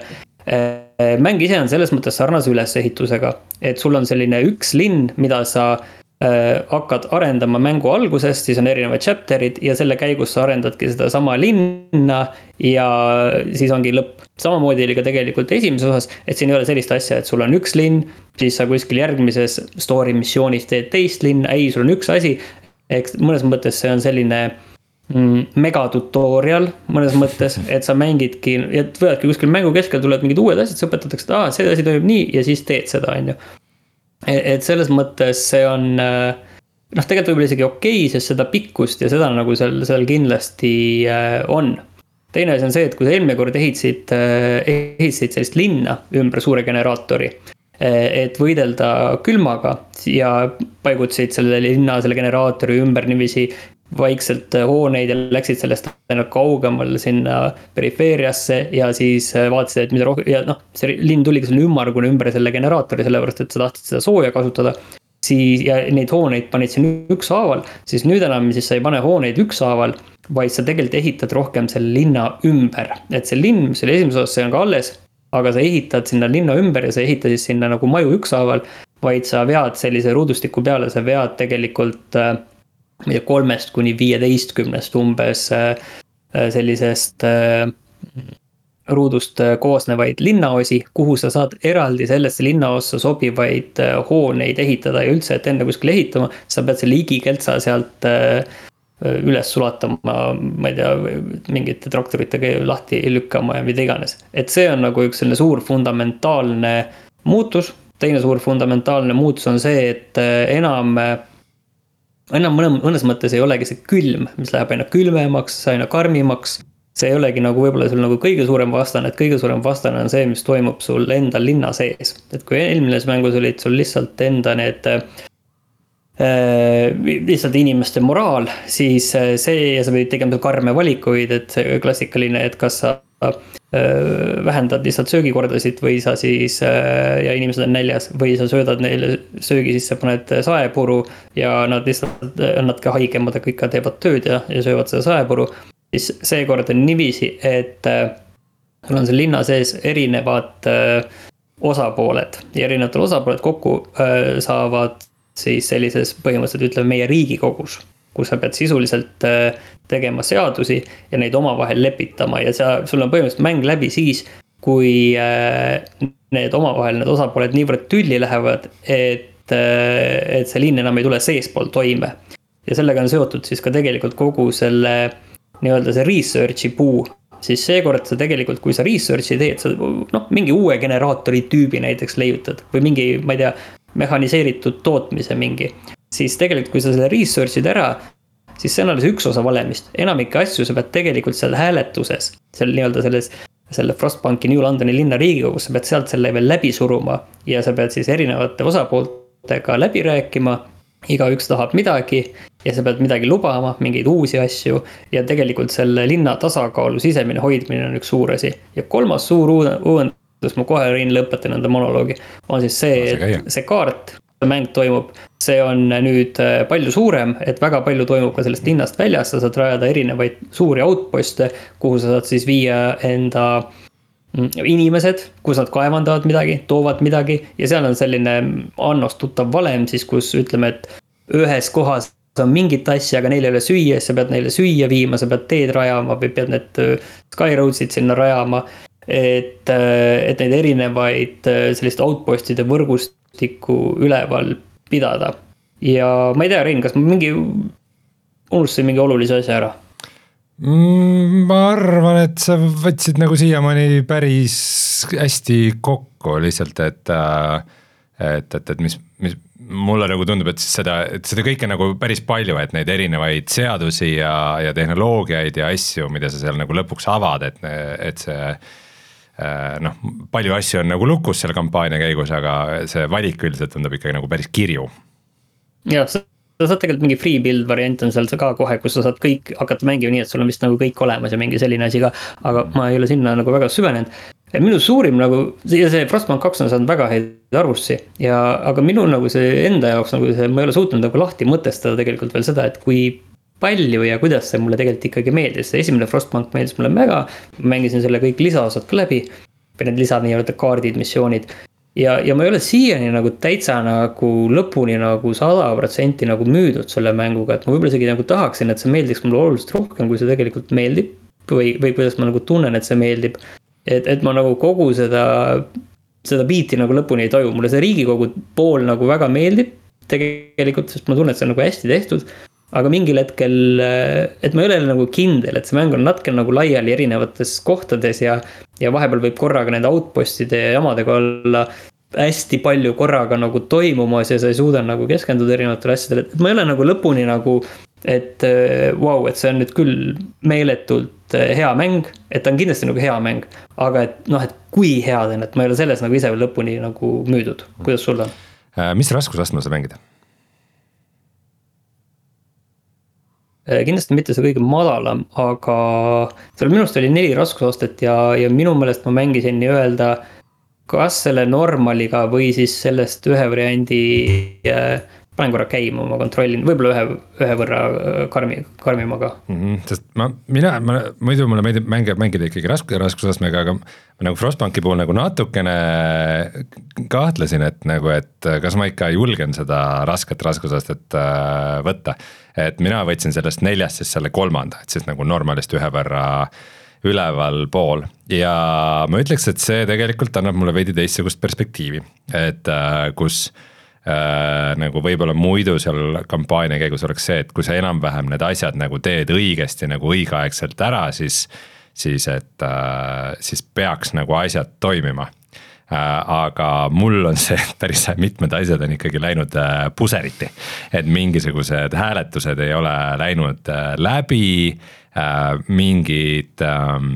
et mäng ise on selles mõttes sarnase ülesehitusega, et sul on selline üks linn, mida sa hakkad arendama mängu algusest, siis on erinevad chapterid ja selle käigus sa arendadki seda sama linna ja siis ongi lõpp. Samamoodi oli ka tegelikult esimeses osas, et siin ei ole sellist asja, et sul on üks linn, siis sa kuskil järgmises story missioonis teed teist linna, ei, sul on üks asi, eks mõnes mõttes see on selline mm, megatutorial mõnes mõttes, et sa mängidki, et võidadki kuskil mängu keskel, tulevad mingid uued asjad, sa õpetatakse, et aa, see asi toimub nii ja siis teed seda, on ju. Et selles mõttes see on, noh tegelikult võib-olla isegi okei, sest seda pikkust ja seda nagu seal, seal kindlasti on. Teine asi on see, et kui sa eelmine kord ehitasid, ehitasid sellist linna ümber suure generaatori, et võidelda külmaga ja paigutasid selle linna, selle generaatori ümber niiviisi vaikselt hooneid ja läksid sellest kaugemal sinna perifeeriasse ja siis vaatasid, et mida rohkem, ja noh, see linn tuligi selle ümmargune ümber selle generaatori, sellepärast, et sa tahtsid seda sooja kasutada, siis, ja neid hooneid panid siin üks haaval, siis nüüd enam siis sa ei pane hooneid üks haaval, vaid sa tegelikult ehitad rohkem selle linna ümber, et see linn, mis oli esimeses osas, see on ka alles, aga sa ehitad sinna linna ümber ja sa ehitad siis sinna nagu maju üks haaval, vaid sa vead sellise ruudustiku peale, sa vead tegelikult kolmest kuni viieteistkümnest umbes sellisest ruudust koosnevaid linnaosi, kuhu sa saad eraldi sellesse linnaossa sobivaid hooneid ehitada ja üldse, et enne kuskil ehitama, sa pead selle igikeltsa sealt üles sulatama, ma ei tea, mingite traktoritega lahti lükkama ja mida iganes. Et see on nagu üks selline suur fundamentaalne muutus. Teine suur fundamentaalne muutus on see, et enam enam mõnes mõttes ei olegi see külm, mis läheb aina külmemaks, aina karmimaks. See ei olegi nagu võib-olla sul nagu kõige suurem vastane, et kõige suurem vastane on see, mis toimub sul enda linna sees. Et kui eelmines mängus olid sul lihtsalt enda need äh, lihtsalt inimeste moraal, siis see ja sa võid tegema karme valikuid, et see klassikaline, et kas sa vähendad lihtsalt söögikordasid või sa siis, ja inimesed on näljas, või sa söödad neile söögi sisse, paned saepuru ja nad lihtsalt, nad ka haigemad ja kõik teevad tööd ja, ja söövad seda saepuru, siis seekord on niiviisi, et sul on see linna sees erinevad osapooled ja erinevatel osapooled kokku saavad siis sellises põhimõtteliselt ütleme meie riigikogus, kus sa pead sisuliselt tegema seadusi ja neid omavahel lepitama ja sa, sul on põhimõtteliselt mäng läbi siis, kui need omavahel, need osapooled niivõrd tülli lähevad, et, et see linn enam ei tule seespool toime. Ja sellega on seotud siis ka tegelikult kogu selle nii-öelda see researchi puu, siis seekord sa tegelikult, kui sa researchi teed, sa noh, mingi uue generaatori tüübi näiteks leiutad või mingi, ma ei tea, mehaniseeritud tootmise mingi, siis tegelikult kui sa selle researchid ära, siis see on alles üks osa valemist. Enamike asju sa pead tegelikult seal hääletuses, seal nii-öelda selles, selle Frostbanki New Londoni linna riigikogus, sa pead sealt selle veel läbi suruma ja sa pead siis erinevate osapooltega läbi rääkima, igaüks tahab midagi ja sa pead midagi lubama, mingeid uusi asju ja tegelikult selle linna tasakaalu sisemine hoidmine on üks suur asi. Ja kolmas suur uuendus, ma kohe Rein lõpetan enda monoloogi, on siis see, et see kaart, mäng toimub, see on nüüd palju suurem, et väga palju toimub ka sellest linnast väljas, sa saad rajada erinevaid suuri outposte, kuhu sa saad siis viia enda inimesed, kus nad kaevandavad midagi, toovad midagi ja seal on selline annost tuttav valem siis, kus ütleme, et ühes kohas on mingit asja, aga neil ei ole süüa, sa pead neile süüa viima, sa pead teed rajama või pead need Skyroadsid sinna rajama, et, et neid erinevaid sellist outpostide võrgustikku üleval pidada. Ja ma ei tea, Rein, kas ma mingi unustasin mingi olulise asja ära? Ma arvan, et sa võtsid nagu siiamaani päris hästi kokku lihtsalt, et, et, et, et mis, mis mulle nagu tundub, et seda, et seda kõike nagu päris palju, et neid erinevaid seadusi ja, ja tehnoloogiaid ja asju, mida sa seal nagu lõpuks avad, et, et see noh, palju asju on nagu lukus seal kampaania käigus, aga see valik üldiselt tundub ikkagi nagu päris kirju. Jah, sa saad tegelikult mingi free build variant on seal ka kohe, kus sa saad kõik hakata mängima nii, et sul on vist nagu kõik olemas ja mingi selline asi ka, aga ma ei ole sinna nagu väga süvenenud. minu suurim nagu, see Frostpunk kaks on saanud väga häid arvustusi ja, aga minu nagu see enda jaoks nagu see, ma ei ole suutnud nagu lahti mõtestada tegelikult veel seda, et kui palju ja kuidas see mulle tegelikult ikkagi meeldis. See esimene Frostpunk meeldis mulle väga, mängisin selle kõik lisaosad ka läbi, või need lisad nii-öelda kaardid, missioonid. Ja, ja ma ei ole siiani nagu täitsa nagu lõpuni nagu sada protsenti nagu müüdud selle mänguga, et ma võib-olla isegi nagu tahaksin, et see meeldiks mulle oluliselt rohkem, kui see tegelikult meeldib või, või kuidas ma nagu tunnen, et see meeldib. Et, et ma nagu kogu seda, seda biiti nagu lõpuni ei taju. Mulle see Riigikogu pool nagu väga meeldib tegelikult, sest ma tunnen, et see on nagu hästi tehtud. Aga mingil hetkel, et ma ei ole nagu kindel, et see mäng on natuke nagu laiali erinevates kohtades ja, ja vahepeal võib korraga nende outpostide ja jamadega olla hästi palju korraga nagu toimumas ja sa ei suuda nagu keskenduda erinevatele asjadele. Et ma ei ole nagu lõpuni nagu, et wow, et see on nüüd küll meeletult hea mäng, et ta on kindlasti nagu hea mäng, aga et noh, et kui hea ta on, et ma ei ole selles nagu ise veel lõpuni nagu müüdud. Kuidas sul on? Mis raskusastme sa mängid? Kindlasti mitte see kõige madalam, aga seal minust oli neli raskusastet ja, ja minu meelest ma mängisin nii öelda kas selle normaliga või siis sellest ühe variandi panen korra käima, ma kontrollin, võib-olla ühe, ühe võrra karmi, karmimaga. Mm-hmm, sest ma, mina, ma, muidu mulle meeldib mängida, mängida ikkagi raskus, raskusastmega, aga nagu Frostpunki puhul nagu natukene kahtlesin, et nagu, et kas ma ikka julgen seda rasket raskusastet äh, võtta. Et mina võtsin sellest neljast siis selle kolmanda, et siis nagu normalist ühe võrra üleval pool ja ma ütleks, et see tegelikult annab mulle veidi teistsugust perspektiivi, et äh, kus Äh, nagu võib-olla muidu seal kampaania käigus oleks see, et kui sa enam-vähem need asjad nagu teed õigesti nagu õigeaegselt ära, siis, siis, et, äh, siis peaks nagu asjad toimima. Äh, aga mul on see, et päris mitmed asjad on ikkagi läinud äh, puseriti, et mingisugused hääletused ei ole läinud äh, läbi, äh, mingid äh,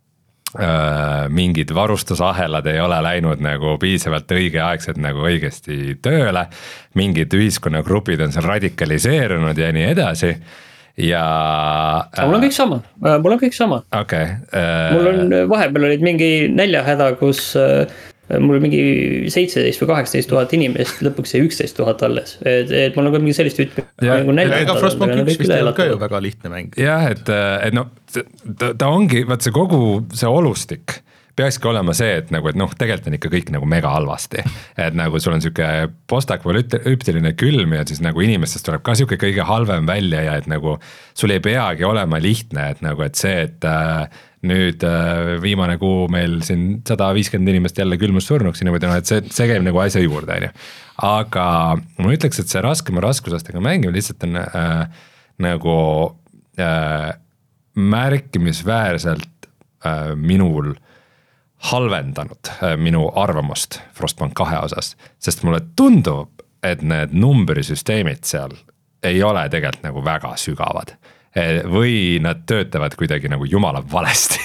mingid varustusahelad ei ole läinud nagu piisavalt õigeaegselt nagu õigesti tööle, mingid ühiskonnagrupid on seal radikaliseerunud ja nii edasi ja mul on kõik sama, mul on kõik sama okay. Mul on, vahepeal olid mingi näljahäda, kus mul mingi seitseteist või kaheksateist tuhat inimest, lõpuks see üksteist tuhat alles, et, et mul on ka mingi sellist ütme nagu ega Frostpunk üks vist on ka ju väga lihtne mäng. Jah, et, et no ta, ta ongi, vaat see kogu see olustik peakski olema see, et nagu, et noh, tegelikult on ikka kõik nagu mega halvasti, et nagu sul on siuke postakvalüptiline külm ja siis nagu inimestest tuleb ka siuke kõige halvem välja ja et nagu sul ei peagi olema lihtne, et nagu, et see, et äh, nüüd äh, viimane kuu meil siin sada viiskümmend inimest jälle külmus surnuks, niimoodi, no, et see, see käib nagu asja juurde, on ju. Aga ma ütleks, et see raskema raskusastega mängimine lihtsalt on äh, nagu äh, märkimisväärselt äh, minul halvendanud äh, minu arvamust Frostpunk kahe osas, sest mulle tundub, et need numbrisüsteemid seal ei ole tegelikult nagu väga sügavad. Või nad töötavad kuidagi nagu jumala valesti.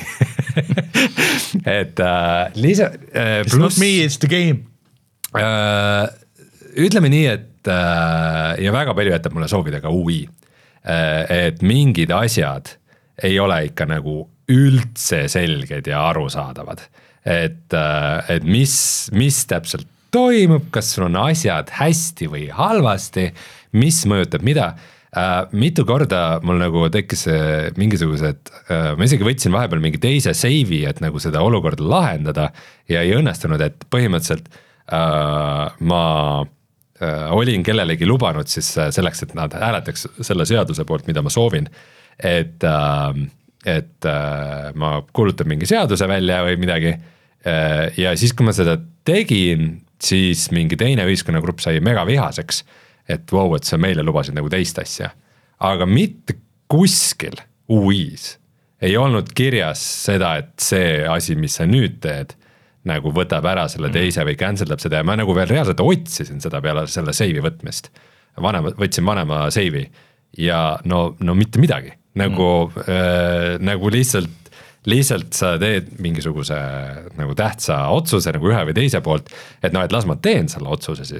et äh, lisa, äh, It's plus, not me, it's the game. Äh, ütleme nii, et äh, ja väga palju jätab mulle soovida ka U I. Äh, et mingid asjad ei ole ikka nagu üldse selged ja arusaadavad. Et, äh, et mis, mis täpselt toimub, kas sul on asjad hästi või halvasti, mis mõjutab mida. Uh, mitu korda mul nagu tekkis mingisugused, uh, ma isegi võtsin vahepeal mingi teise save'i, et nagu seda olukorda lahendada ja ei õnnestunud, et põhimõtteliselt uh, ma uh, olin kellelegi lubanud siis selleks, et nad hääletaks selle seaduse poolt, mida ma soovin, et, uh, et uh, ma kuulutan mingi seaduse välja või midagi uh, ja siis, kui ma seda tegin, siis mingi teine ühiskonnagrupp sai mega vihaseks, et wow, et sa meile lubasid nagu teist asja. Aga mitte kuskil U I-s ei olnud kirjas seda, et see asi, mis sa nüüd teed, nagu võtab ära selle teise või canceldab seda ja ma nagu veel reaalselt otsisin seda peale selle save'i võtmist. Vanema, võtsin vanema save'i ja no, no mitte midagi. Nagu, mm. äh, nagu lihtsalt, lihtsalt sa teed mingisuguse nagu tähtsa otsuse nagu ühe või teise poolt, et noh, et las ma teen selle otsuse siis.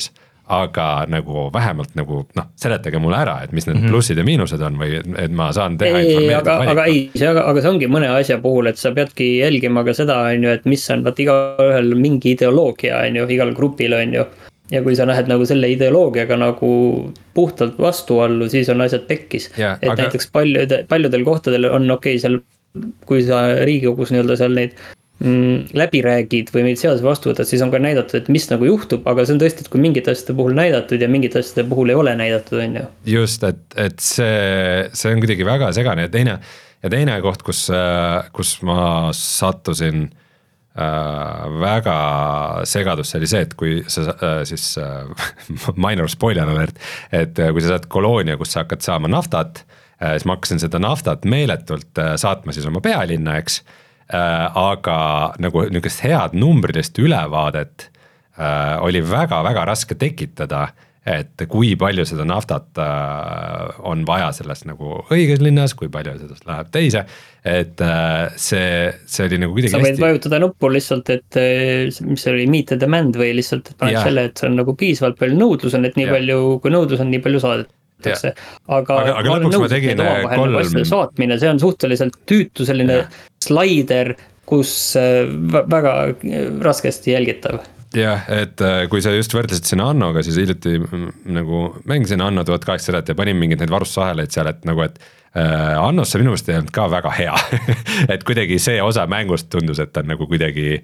aga nagu vähemalt nagu noh, seletage mulle ära, et mis need mm-hmm. plussid ja miinused on või et ma saan teha ei, aga, aga ei, see, aga, aga see ongi mõne asja puhul, et sa peadki jälgima ka seda, on ju, et mis on, vaat igaühel mingi ideoloogia, on ju, igal grupil, on ju. Ja kui sa nähed nagu selle ideoloogiaga nagu puhtalt vastuallu, siis on asjad pekkis. Ja, et aga... näiteks paljude, paljudel kohtadel on okei okay, seal, kui sa Riigikogus nii-öelda seal neid mm, läbi räägid või neid seadusi vastu võtad, siis on ka näidatud, et mis nagu juhtub, aga see on tõesti, et kui mingite asjade puhul näidatud ja mingite asjade puhul ei ole näidatud, on ju. Just, et, et see, see on kuidagi väga segane ja teine, ja teine koht, kus, kus ma sattusin äh, väga segadus, see oli see, et kui sa äh, siis äh, minor spoiler alert, et kui sa saad koloonia, kus sa hakkad saama naftat, äh, siis ma hakkasin seda naftat meeletult äh, saatma siis oma pealinna, eks. Äh, aga nagu niisugust head numbrilist ülevaadet äh, oli väga-väga raske tekitada, et kui palju seda naftat äh, on vaja sellest nagu õiges linnas, kui palju sellest läheb teise, et äh, see, see oli nagu kuidagi sa võid hästi... vajutada nuppu lihtsalt, et mis oli meet the demand või lihtsalt et paned yeah. selle, et see on nagu piisavalt palju nõudlus on, et nii yeah. palju, kui nõudlus on, nii palju saadet. Ja. aga, aga, aga lõpuks ma tegin kolm saatmine, see on suhteliselt tüütu selline ja. Slider, kus väga raskesti jälgitav. Jah, et kui sa just võrdlesid sinna Annoga, siis hiljuti nagu mängisin Anno tuhat kaheksasada ja panin mingid neid varustusaheleid seal, et nagu, et äh, Annosse minu meelest ei olnud ka väga hea et kuidagi see osa mängust tundus, et on nagu kuidagi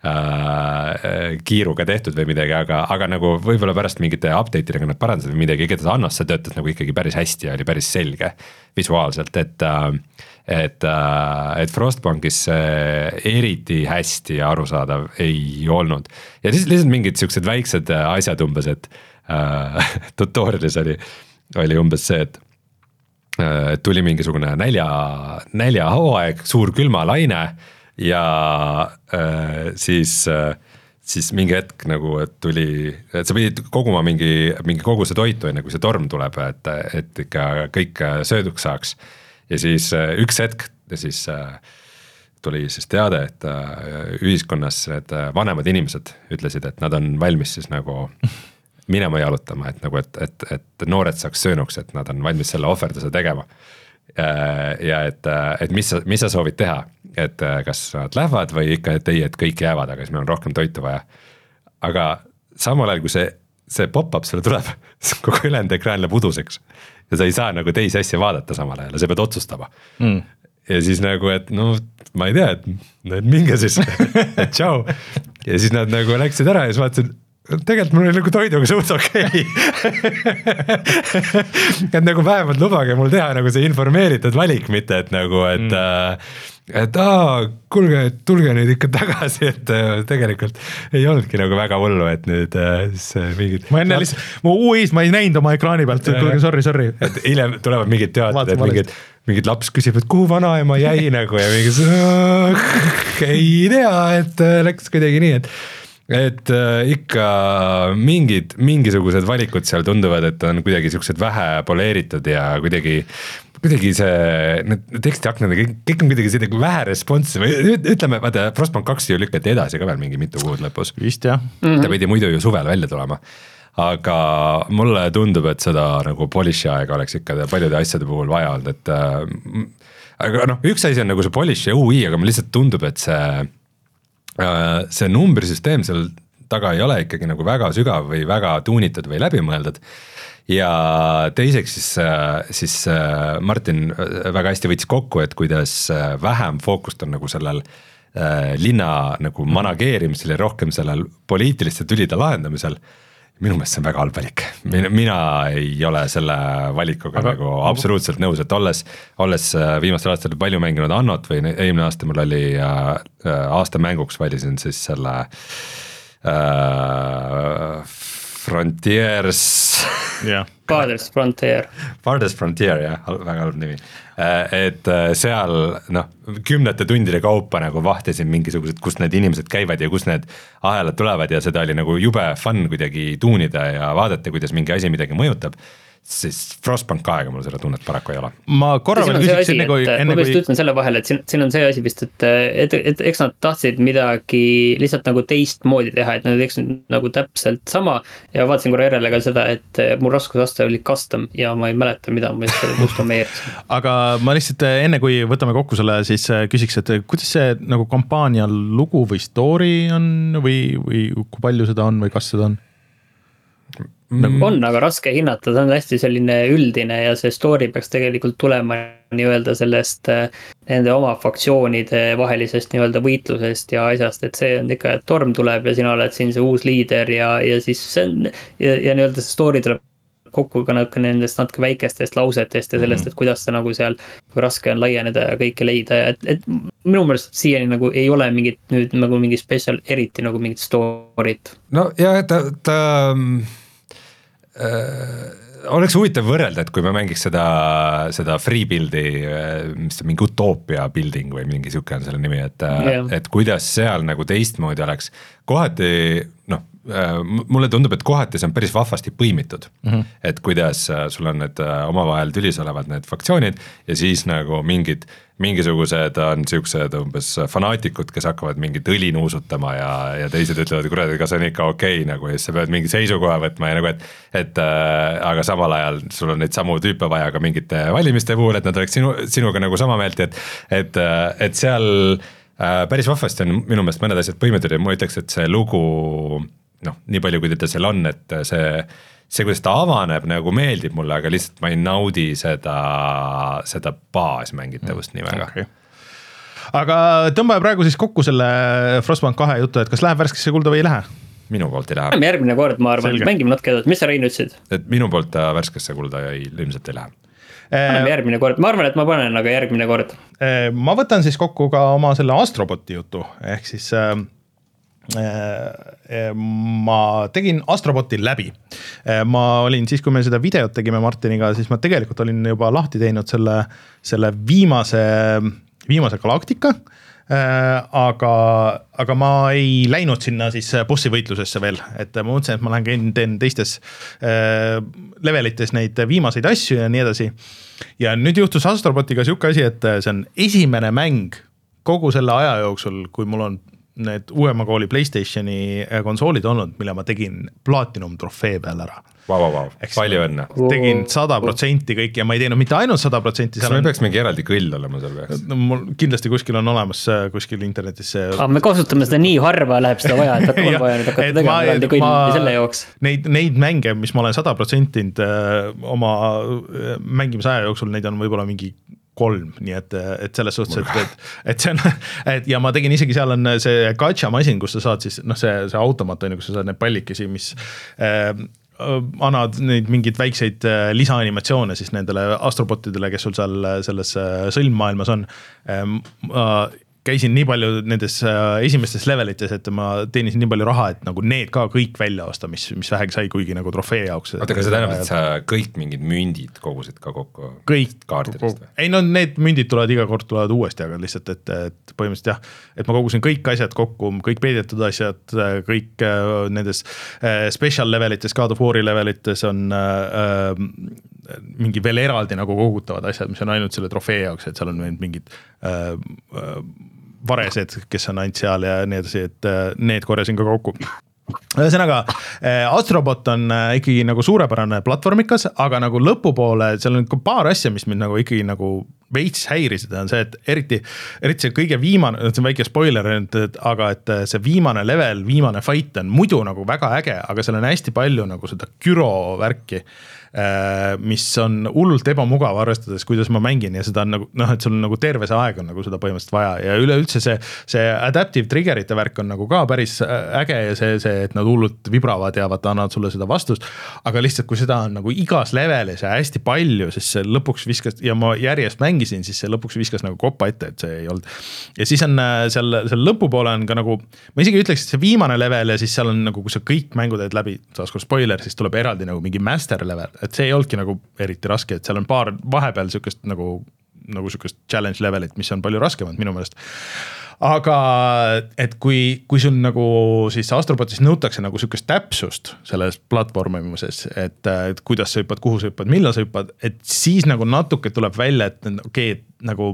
äh, kiiruga tehtud või midagi, aga, aga nagu võib-olla pärast mingite update'idega nad parandasid või midagi, igatahes Annosse töötas nagu ikkagi päris hästi ja oli päris selge visuaalselt, et äh, et, et Frostbankis eriti hästi arusaadav ei olnud. Ja siis lihtsalt mingid siuksed väiksed asjad umbes, et äh, tutorialis oli, oli umbes see, et äh, tuli mingisugune nälja, näljahooaeg, suur külmalaine ja äh, siis äh, siis mingi hetk nagu, et tuli, et sa pidid koguma mingi, mingi koguse toitu, enne kui see torm tuleb, et, et ikka kõik sööduks saaks. Ja siis üks hetk siis tuli siis teade, et ühiskonnas need vanemad inimesed ütlesid, et nad on valmis siis nagu minema jalutama, et nagu, et, et, et noored saaks söönuks, et nad on valmis selle ohverduse tegema. Ja et, et mis, sa, mis sa soovid teha, et kas nad lähevad või ikka, et ei, et kõik jäävad, aga siis meil on rohkem toitu vaja. Aga samal ajal, kui see, see pop-up sulle tuleb, kogu ülejäänud ekraan läheb uduseks. Ja sa ei saa nagu teisi asja vaadata samal ajal, sa pead otsustama mm. Ja siis nagu, et no ma ei tea, et minge siis et tšau. Ja siis nad nagu läksid ära ja siis vaatasid, tegelikult mul oli nagu toiduga suht okei et nagu vähemalt lubage mul teha nagu see informeeritud valik, mitte et nagu, et mm. et aa, kuulge, tulge nüüd ikka tagasi, et tegelikult ei olnudki nagu väga hullu, et nüüd siis mingid ma enne lihtsalt, ma uuis, ma ei näinud oma ekraani pealt, kuulge, sorry, sorry et hiljem tulevad mingid teated, et mingid, mingid laps küsib, et kuhu vanaema jäi nagu ja mingid ei tea, et läks kuidagi nii, et et äh, ikka mingid, mingisugused valikud seal tunduvad, et on kuidagi siuksed vähe poleeritud ja kuidagi, kuidagi see, need tekstiaknad, kõik, kõik on kuidagi see vähe responsive, ütleme, vaata, Frostbank kaks ju lükati edasi ka veel mingi mitu kuud lõpus. Vist jah. Mm-hmm. Ta pidi muidu ju suvel välja tulema. Aga mulle tundub, et seda nagu polishi aega oleks ikka paljude asjade puhul vaja olnud, et äh, aga noh, üks asi on nagu see polish ja U I, aga mulle lihtsalt tundub, et see see numbrisüsteem seal taga ei ole ikkagi nagu väga sügav või väga tuunitud või läbimõeldud. Ja teiseks siis, siis Martin väga hästi võttis kokku, et kuidas vähem fookust on nagu sellel linna nagu manageerimisel ja rohkem sellel poliitiliste tülide lahendamisel. Minu meelest see on väga halb valik. Mina, mina ei ole selle valikuga aga, nagu absoluutselt nõus, et olles, olles viimastel aastatel palju mänginud Annot või eelmine aasta mul oli äh, aasta mänguks valisin siis selle äh, Frontiers yeah. Farthest Frontier Farthest Frontier, jah, väga halb nimi. Et seal noh, kümnete tundide kaupa nagu vahtisin mingisugused, kus need inimesed käivad ja kus need ahelad tulevad ja seda oli nagu jube fun kuidagi tuunida ja vaadata, kuidas mingi asi midagi mõjutab. siis Frostpunk kahega mul seda tunnet paraku ei ole. Ma korra veel küsiks enne kui... Ma vist ütlen selle vahel, et siin, siin on see asi vist, et, et, et eks nad tahtsid midagi lihtsalt nagu teist moodi teha, et nad teeks nagu täpselt sama ja vaatasin korra järele ka seda, et mul raskusaste oli custom ja ma ei mäleta, mida ma just kustomeerisin. Aga ma lihtsalt enne kui võtame kokku selle, siis küsiks, et kuidas see nagu kampaania lugu või story on või, või kui palju seda on või kas seda on? Nagu on, aga raske hinnata, ta on hästi selline üldine ja see story peaks tegelikult tulema nii-öelda sellest nende oma faktsioonide vahelisest nii-öelda võitlusest ja asjast, et see on ikka, et torm tuleb ja sina oled siin see uus liider ja, ja siis see on, ja, ja nii-öelda see story tuleb kokku ka natuke nendest natuke väikestest lausetest ja sellest, et kuidas see nagu seal, kui raske on laieneda ja kõike leida, et, et minu meelest siiani nagu ei ole mingit nüüd nagu mingi special, eriti nagu mingit story't. No ja ta, ta Äh, oleks huvitav võrrelda, et kui me mängiks seda, seda free build'i, mis on mingi utoopia building või mingi siuke on selle nimi, et yeah., et kuidas seal nagu teistmoodi oleks. Kohati, noh, mulle tundub, et kohati see on päris vahvasti põimitud, mm-hmm. et kuidas sul on need omavahel tülis olevad need faktsioonid ja siis nagu mingid mingisugused on siuksed umbes fanaatikud, kes hakkavad mingit õli nuusutama ja, ja teised ütlevad, kuradi, kas on ikka okei okay, nagu ja siis sa pead mingi seisukoha võtma ja nagu, et, et äh, aga samal ajal sul on neid samu tüüpe vaja ka mingite valimiste puhul, et nad oleks sinu, sinuga nagu sama meelt, et, et, et seal äh, päris vahvasti on minu meelest mõned asjad põimitud ja ma ütleks, et see lugu, noh, nii palju kui teda seal on, et see see, kuidas ta avaneb, nagu meeldib mulle, aga lihtsalt ma ei naudi seda, seda baasmängitavust nii väga. Okay. Aga tõmbame praegu siis kokku selle Frostpunk kahe juttu, et kas läheb värskesse kulda või ei lähe? Minu poolt ei lähe. Järgmine kord, ma arvan, mängime natuke edasi. Mis sa Rein ütlesid? Et minu poolt värskesse kulda ei, ilmselt ei lähe. Anname järgmine kord. Ma arvan, et ma panen, aga järgmine kord. Ma võtan siis kokku ka oma selle Astroboti jutu, ehk siis... ma tegin Astroboti läbi. Ma olin siis, kui me seda videot tegime Martiniga, siis ma tegelikult olin juba lahti teinud selle, selle viimase, viimase galaktika, aga, aga ma ei läinud sinna siis bossi võitlusesse veel, et ma mõtlesin, et ma lähen teen teistes levelites neid viimaseid asju ja nii edasi. Ja nüüd juhtus Astrobotiga siuke asi, et see on esimene mäng kogu selle aja jooksul, kui mul on need uuema kooli PlayStationi konsoolid olnud, mille ma tegin Platinum trofee peal ära. Vau, vau, vau, palju õnne. Tegin sada protsenti kõik ja ma ei teinud mitte ainult sada protsenti. Kas meil peaks mingi eraldi kõll olema seal peaks? No, mul kindlasti kuskil on olemas kuskil internetis see... Aga me kasutame seda nii harva, läheb seda vaja, et hakkab vaja nüüd hakata tegema eraldi kõll selle jooks. Neid, neid mänge, mis ma olen sada protsenti oma mängimise aja jooksul, neid on võib-olla mingi kolm, nii et, et selles suhtes, et, et, et see on, et ja ma tegin isegi seal on see gacha masin, kus sa saad siis, noh, see, see automaat on, kus sa saad need pallikesi, mis äh, annavad neid mingeid väikseid lisaanimatsioone siis nendele astrobotidele, kes sul seal selles sõlmmaailmas on. Äh, käisin nii palju nendes esimestes levelites, et ma teenisin nii palju raha, et nagu need ka kõik välja osta, mis, mis vähegi sai kuigi nagu trofee jaoks. Oota, kas see tähendab, et sa kõik mingid mündid kogusid ka kokku? Kõik kaartidest? Ei, no need mündid tulevad iga kord tulevad uuesti, aga lihtsalt, et, et põhimõtteliselt jah, et ma kogusin kõik asjad kokku, kõik peidetud asjad, kõik nendes special levelites, God of War'i levelites on äh, mingi veel eraldi nagu kogutavad asjad, mis on ainult selle trofee jaoks, et seal on mingid äh, varesed, kes on ainult seal ja nii edasi, et need korjasin ka kokku. Ühesõnaga, Astrobot on ikkagi nagu suurepärane platvormikas, aga nagu lõpupoole, seal on paar asja, mis mind nagu ikkagi nagu veits häirisid, on see, et eriti, eriti see kõige viimane, see on väike spoiler, et, aga et see viimane level, viimane fight on muidu nagu väga äge, aga seal on hästi palju nagu seda gyro värki, mis on hullult ebamugav arvestades, kuidas ma mängin ja seda on nagu, noh, et sul on nagu terve see aeg on nagu seda põhimõtteliselt vaja ja üleüldse see, see adaptive triggerite värk on nagu ka päris äge ja see, see, et nad hullult vibravad ja vaata, annavad sulle seda vastust, aga lihtsalt kui seda on nagu igas levelis ja hästi palju, siis see lõpuks viskas, ja ma järjest mängisin, siis see lõpuks viskas nagu koppa ette, et see ei olnud. Ja siis on seal, seal lõpupoole on ka nagu, ma isegi ütleks, et see viimane level ja siis seal on nagu, kui sa kõik mängud teed läbi, taas kord spoiler, siis tuleb eraldi nagu mingi master level, et see ei olnudki nagu eriti raske, et seal on paar vahepeal sükest nagu, nagu sükest challenge levelit, mis on palju raskemad minu meelest. aga et kui, kui sul nagu siis Astrobotis nõutakse nagu sükest täpsust selles platvormimises, et, et kuidas sa hüppad, kuhu sa hüppad, millal sa hüppad, et siis nagu natuke tuleb välja, et okei okay,, nagu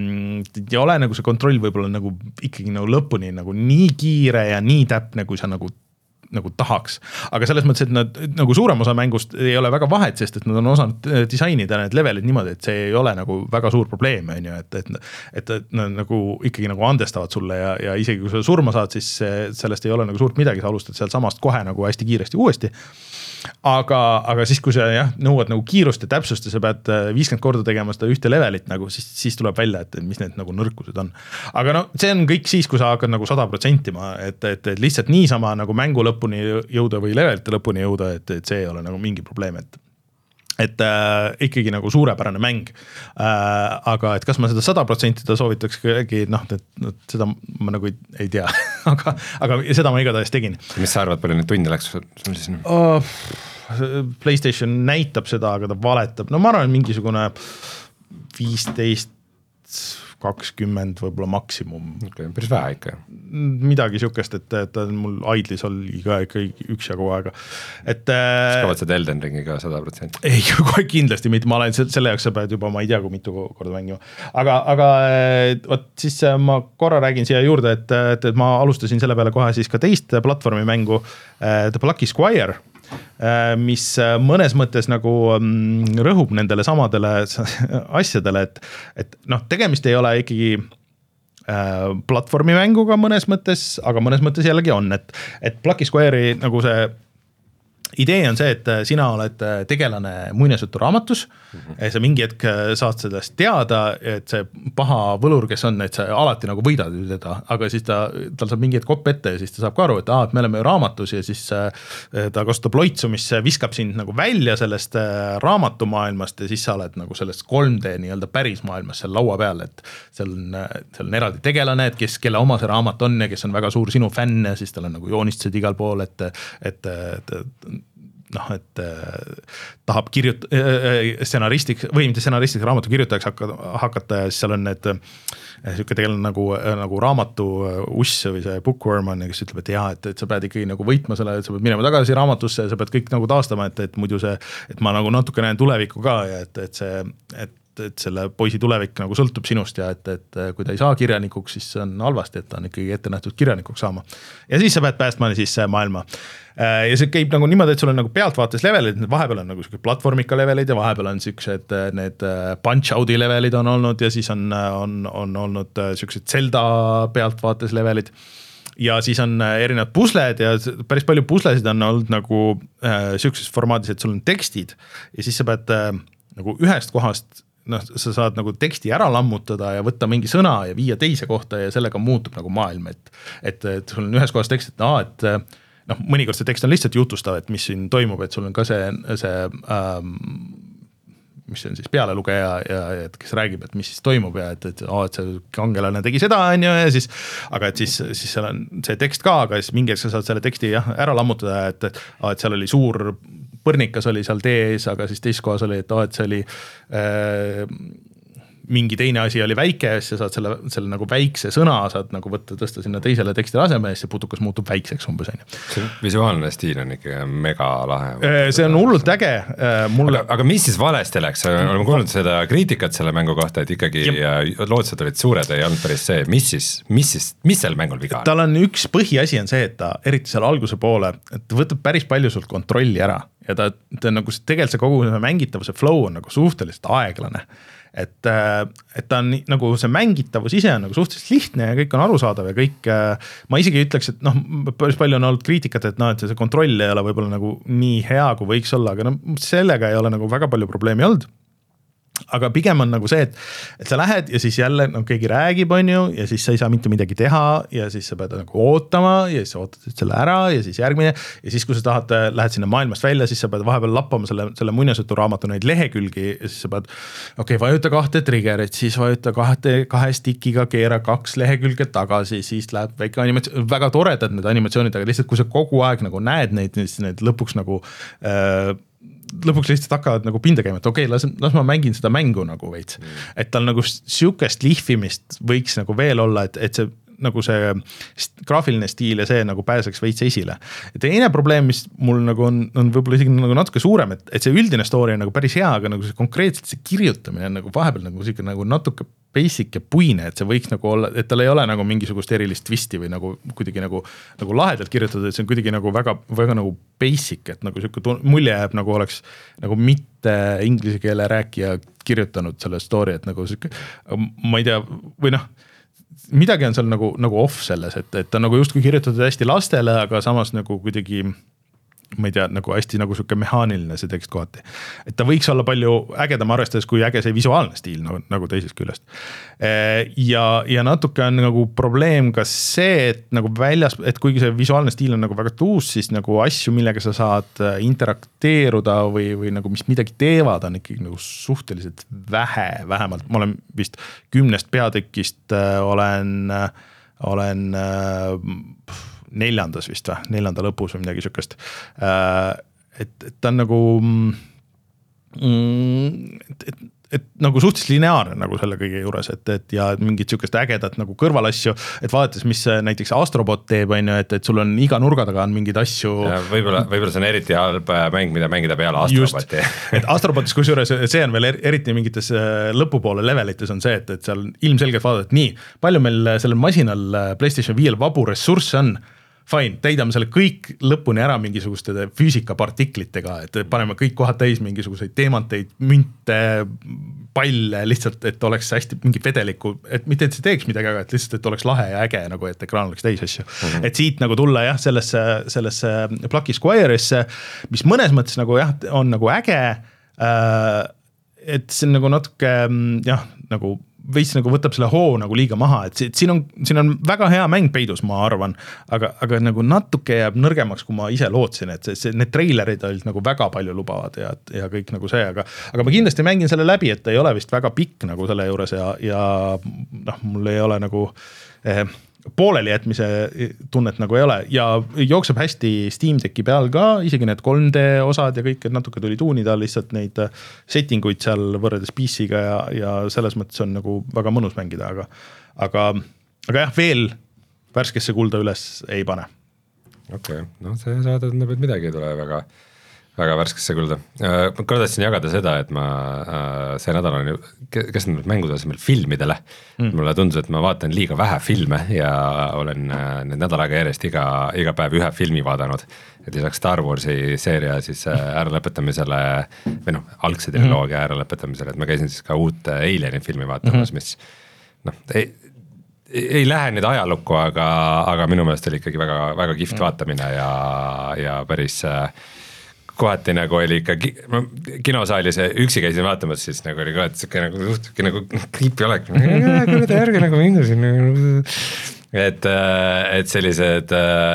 ei ole nagu see kontroll võib-olla nagu ikkagi nagu lõpuni nagu nii kiire ja nii täpne, kui sa nagu nagu tahaks. Aga selles mõttes, et nad nagu suurem osa mängust ei ole väga vahet, sest et nad on osanud disainida need levelid niimoodi, et see ei ole nagu väga suur probleem, on ju, et, et, et, et nad nagu ikkagi nagu andestavad sulle ja, ja isegi kui sa surma saad, siis sellest ei ole nagu suurt midagi, sa alustad sealt samast kohe nagu hästi kiiresti uuesti. Aga, aga siis, kui sa jah, nõuad nagu kiirust ja täpsust ja sa pead viiskümmend korda tegema seda ühte levelit, nagu, siis, siis tuleb välja, et mis need nagu nõrkused on. Aga no see on kõik siis, kui sa hakkad nagu sada protsentima, et, et, et lihtsalt niisama nagu mängu lõpuni jõuda või levelite lõpuni jõuda, et, et see ei ole nagu mingi probleem, et et äh, ikkagi nagu suurepärane mäng äh,, aga et kas ma seda sada protsenti ta soovitaks kellegi, noh, et seda ma nagu ei, ei tea aga, aga seda ma igatahes tegin. Mis sa arvad, palju neid tunde läks sul siis? Oh, PlayStation näitab seda, aga ta valetab, no ma arvan, mingisugune viisteist kakskümmend võib-olla maksimum. Okay, päris vähe ikka. Midagi sükest, et, et mul Idlis oli ka ikka üksjagu aega. Et, kas kavatsed Elden Ringi ka sada protsenti? Ei, kohe kindlasti mitte, ma olen selle jaoks sa pead juba, ma ei tea, kui mitu korda mängima. Aga, aga võt, siis ma korra räägin siia juurde, et, et, et ma alustasin selle peale kohe siis ka teist platvormi mängu The Plucky Squire, mis mõnes mõttes nagu rõhub nendele samadele asjadele, et, et noh, tegemist ei ole ikkagi platvormi mänguga mõnes mõttes, aga mõnes mõttes jällegi on, et, et Plucky Squire'i nagu see idee on see, et sina oled tegelane muinasjutu raamatus mm-hmm. ja sa mingi hetk saad sellest teada, et see paha võlur, kes on, et sa alati nagu võidad teda, aga siis ta, tal saab mingi hetk kopp ette ja siis ta saab ka aru, et, aa, et me oleme raamatus ja siis ta kasutab loitsu, mis viskab sind nagu välja sellest raamatumaailmast ja siis sa oled nagu sellest kolm D nii-öelda päris maailmas seal laua peal, et seal on, seal on eraldi tegelane, et kes, kelle oma see raamat on ja kes on väga suur sinu fänn ja siis tal on nagu joonistused igal pool, et, et, et noh, et äh, tahab kirjut- äh, stsenaristiks või mitte stsenaristiks raamatu kirjutajaks hakata, hakata ja siis seal on need äh, siuke tegelikult nagu, nagu raamatu uss või see bookworm on, kes ütleb, et jah, et, et sa pead ikkagi nagu võitma selle, et sa pead minema tagasi raamatusse ja sa pead kõik nagu taastama, et, et muidu see, et ma nagu natuke näen tulevikku ka ja et, et see, et et selle poisi tulevik nagu sõltub sinust ja et, et kui ta ei saa kirjanikuks, siis see on halvasti, et ta on ikkagi ette nähtud kirjanikuks saama. Ja siis sa pead päästma siis maailma. Ja see käib nagu niimoodi, et sul on nagu pealtvaates levelid, vahepeal on nagu platvormika levelid ja vahepeal on siuksed need punch-out'i levelid on olnud ja siis on, on, on olnud siuksed Zelda pealtvaates levelid. Ja siis on erinevad pusled ja päris palju puslesid on olnud nagu äh, siukses formaadis, et sul on tekstid ja siis sa pead äh, nagu ühest kohast noh, sa saad nagu teksti ära lammutada ja võtta mingi sõna ja viia teise kohta ja sellega muutub nagu maailm, et, et, et sul on ühes kohas tekst, et aa, et noh, mõnikord see tekst on lihtsalt jutustav, et mis siin toimub, et sul on ka see, see ähm, mis on siis pealelugeja ja, ja et kes räägib, et mis siis toimub ja et, et, aa, et see kangelane tegi seda, on ju, ja siis, aga et siis, siis seal on see tekst ka, aga siis mingi hetk sa saad selle teksti jah, ära lammutada, et, et, aa, et seal oli suur põrnikas oli seal tee ees, aga siis teist kohas oli, et, aa, et see oli äh, mingi teine asi oli väike ja siis sa saad selle, selle nagu väikse sõna saad nagu võtta, tõsta sinna teisele tekstile aseme ja siis see putukas muutub väikseks umbes. See visuaalne stiil on ikka mega lahe. See on hullult äge. Mulle... Aga, aga mis siis valesti läks? Oleme kuulnud seda kriitikat selle mängu kohta, et ikkagi lootused olid suured, ei olnud päris see. Mis siis, mis siis, mis seal mängul viga on? Tal on üks põhiasi on see, et ta eriti seal alguse poole, et võtab päris palju sult kontrolli ära ja ta, ta nagu tegelikult see kogu mängitavuse flow on nagu suhteliselt aeglane. Et, et ta on nagu see mängitavus ise on nagu suhteliselt lihtne ja kõik on arusaadav ja kõik, ma isegi ütleks, et noh, päris palju on olnud kriitikat, et noh, et see kontroll ei ole võib-olla nagu nii hea, kui võiks olla, aga no sellega ei ole nagu väga palju probleemi olnud. Aga pigem on nagu see, et, et sa lähed ja siis jälle no, keegi räägib, on ju, ja siis sa ei saa mitte midagi teha ja siis sa pead nagu ootama ja siis sa ootad selle ära ja siis järgmine ja siis, kui sa tahad, lähed sinna maailmast välja, siis sa pead vahepeal lappama selle, selle muinasjutu raamatu neid lehekülgi ja siis sa pead, okei, okay, vajuta kahte triggerit, siis vajuta kahte, kahe stikiga keera kaks lehekülge tagasi, siis läheb väike animatsioon, väga toredad need animatsioonid, aga lihtsalt kui sa kogu aeg nagu näed neid, siis need lõpuks nagu äh, lõpuks lihtsalt hakkavad nagu pinda käima, et okei, okay, las, las ma mängin seda mängu nagu veits. Mm. Et tal nagu siukest lihvimist võiks nagu veel olla, et, et see nagu see graafiline stiil ja see nagu pääseks veits esile. Ja teine probleem, mis mul nagu on, on võib-olla isegi nagu natuke suurem, et, et see üldine story on nagu päris hea, aga nagu see konkreetselt see kirjutamine on nagu vahepeal nagu, nagu natuke basic ja puine, et see võiks nagu olla, et tal ei ole nagu mingisugust erilist twisti või nagu kuidagi nagu, nagu lahedalt kirjutatud, et see on kuidagi nagu väga, väga nagu basic, et nagu siuke mulje jääb nagu oleks nagu mitte inglise keele rääkija kirjutanud selle story, et nagu siuke, ma ei tea, või noh, midagi on seal nagu, nagu off selles, et, et ta nagu justkui kirjutatud hästi lastele, aga samas nagu kuidagi ma ei tea, nagu hästi nagu siuke mehaaniline see tekst kohati. Et ta võiks olla palju ägedam arvestades, kui äge see visuaalne stiil nagu, nagu teisest küljest. Ja, ja natuke on nagu probleem ka see, et nagu väljas, et kuigi see visuaalne stiil on nagu väga tuus, siis nagu asju, millega sa saad interakteeruda või, või nagu mis midagi teevad, on ikkagi nagu suhteliselt vähe, vähemalt. Ma olen vist kümnest peatükist olen, olen neljandas vist või, neljanda lõpus või midagi sükest. Et, et ta on nagu, et, et, et nagu suhteliselt lineaarne nagu selle kõige juures, et, et ja mingid sükest ägedat nagu kõrvalasju, et vaadates, mis näiteks Astrobot teeb, on ju, et, et sul on iga nurga taga on mingeid asju. Võib-olla, võib-olla see on eriti halb mäng, mida mängida peale Astroboti. Et Astrobotis kusjuures see on veel eriti mingites lõpupoole levelites on see, et, et seal ilmselgelt vaadata, et nii, palju meil sellel masinal PlayStation viiel vabu ressursse on, fine, täidame selle kõik lõpuni ära mingisuguste füüsikapartiklitega, et paneme kõik kohad täis mingisuguseid teemanteid, münte, palle lihtsalt, et oleks hästi mingi vedeliku, et mitte, et see teeks midagi, aga et lihtsalt, et oleks lahe ja äge, nagu et ekraan oleks täis asju. Mm-hmm. Et siit nagu tulla jah, sellesse, sellesse Plucky Squire'isse, mis mõnes mõttes nagu jah, on nagu äge, et see on nagu natuke jah, nagu veits nagu võtab selle hoo nagu liiga maha, et siin on, siin on väga hea mäng peidus, ma arvan, aga, aga nagu natuke jääb nõrgemaks, kui ma ise lootsin, et see, see, need trailerid olid nagu väga palju lubavad ja, ja kõik nagu see, aga, aga ma kindlasti mängin selle läbi, et ta ei ole vist väga pikk nagu selle juures ja, ja noh, mul ei ole nagu eh, pooleli jätmise tunnet nagu ei ole ja jookseb hästi Steam Decki peal ka, isegi need kolm D osad ja kõik, et natuke tuli tuunida lihtsalt neid settinguid seal võrreldes P C-ga ja, ja selles mõttes on nagu väga mõnus mängida, aga, aga, aga jah, veel värskesse kulda üles ei pane. Okei, okay. No see saada tundub, et midagi ei tule väga, väga värskesse kulda. Ma kordasin jagada seda, et ma see nädal on ju, kes need mängud asemel filmidele. Mm. Mulle tundus, et ma vaatan liiga vähe filme ja olen need nädal aega järjest iga, iga päev ühe filmi vaadanud. Et lisaks Star Warsi seeria siis ära lõpetamisele, või noh, algse triloogia ära lõpetamisele, et ma käisin siis ka uut Alieni filmi vaatamas, mis noh, ei, ei lähe nüüd ajalukku, aga, aga minu meelest oli ikkagi väga, väga kihvt vaatamine ja, ja päris kohati nagu oli ikka kinosaalis üksi käisin vaatamas, siis nagu oli kohati siuke nagu suhtki nagu kriipi olek. Kurada järgi nagu mingu siin. Et, et sellised,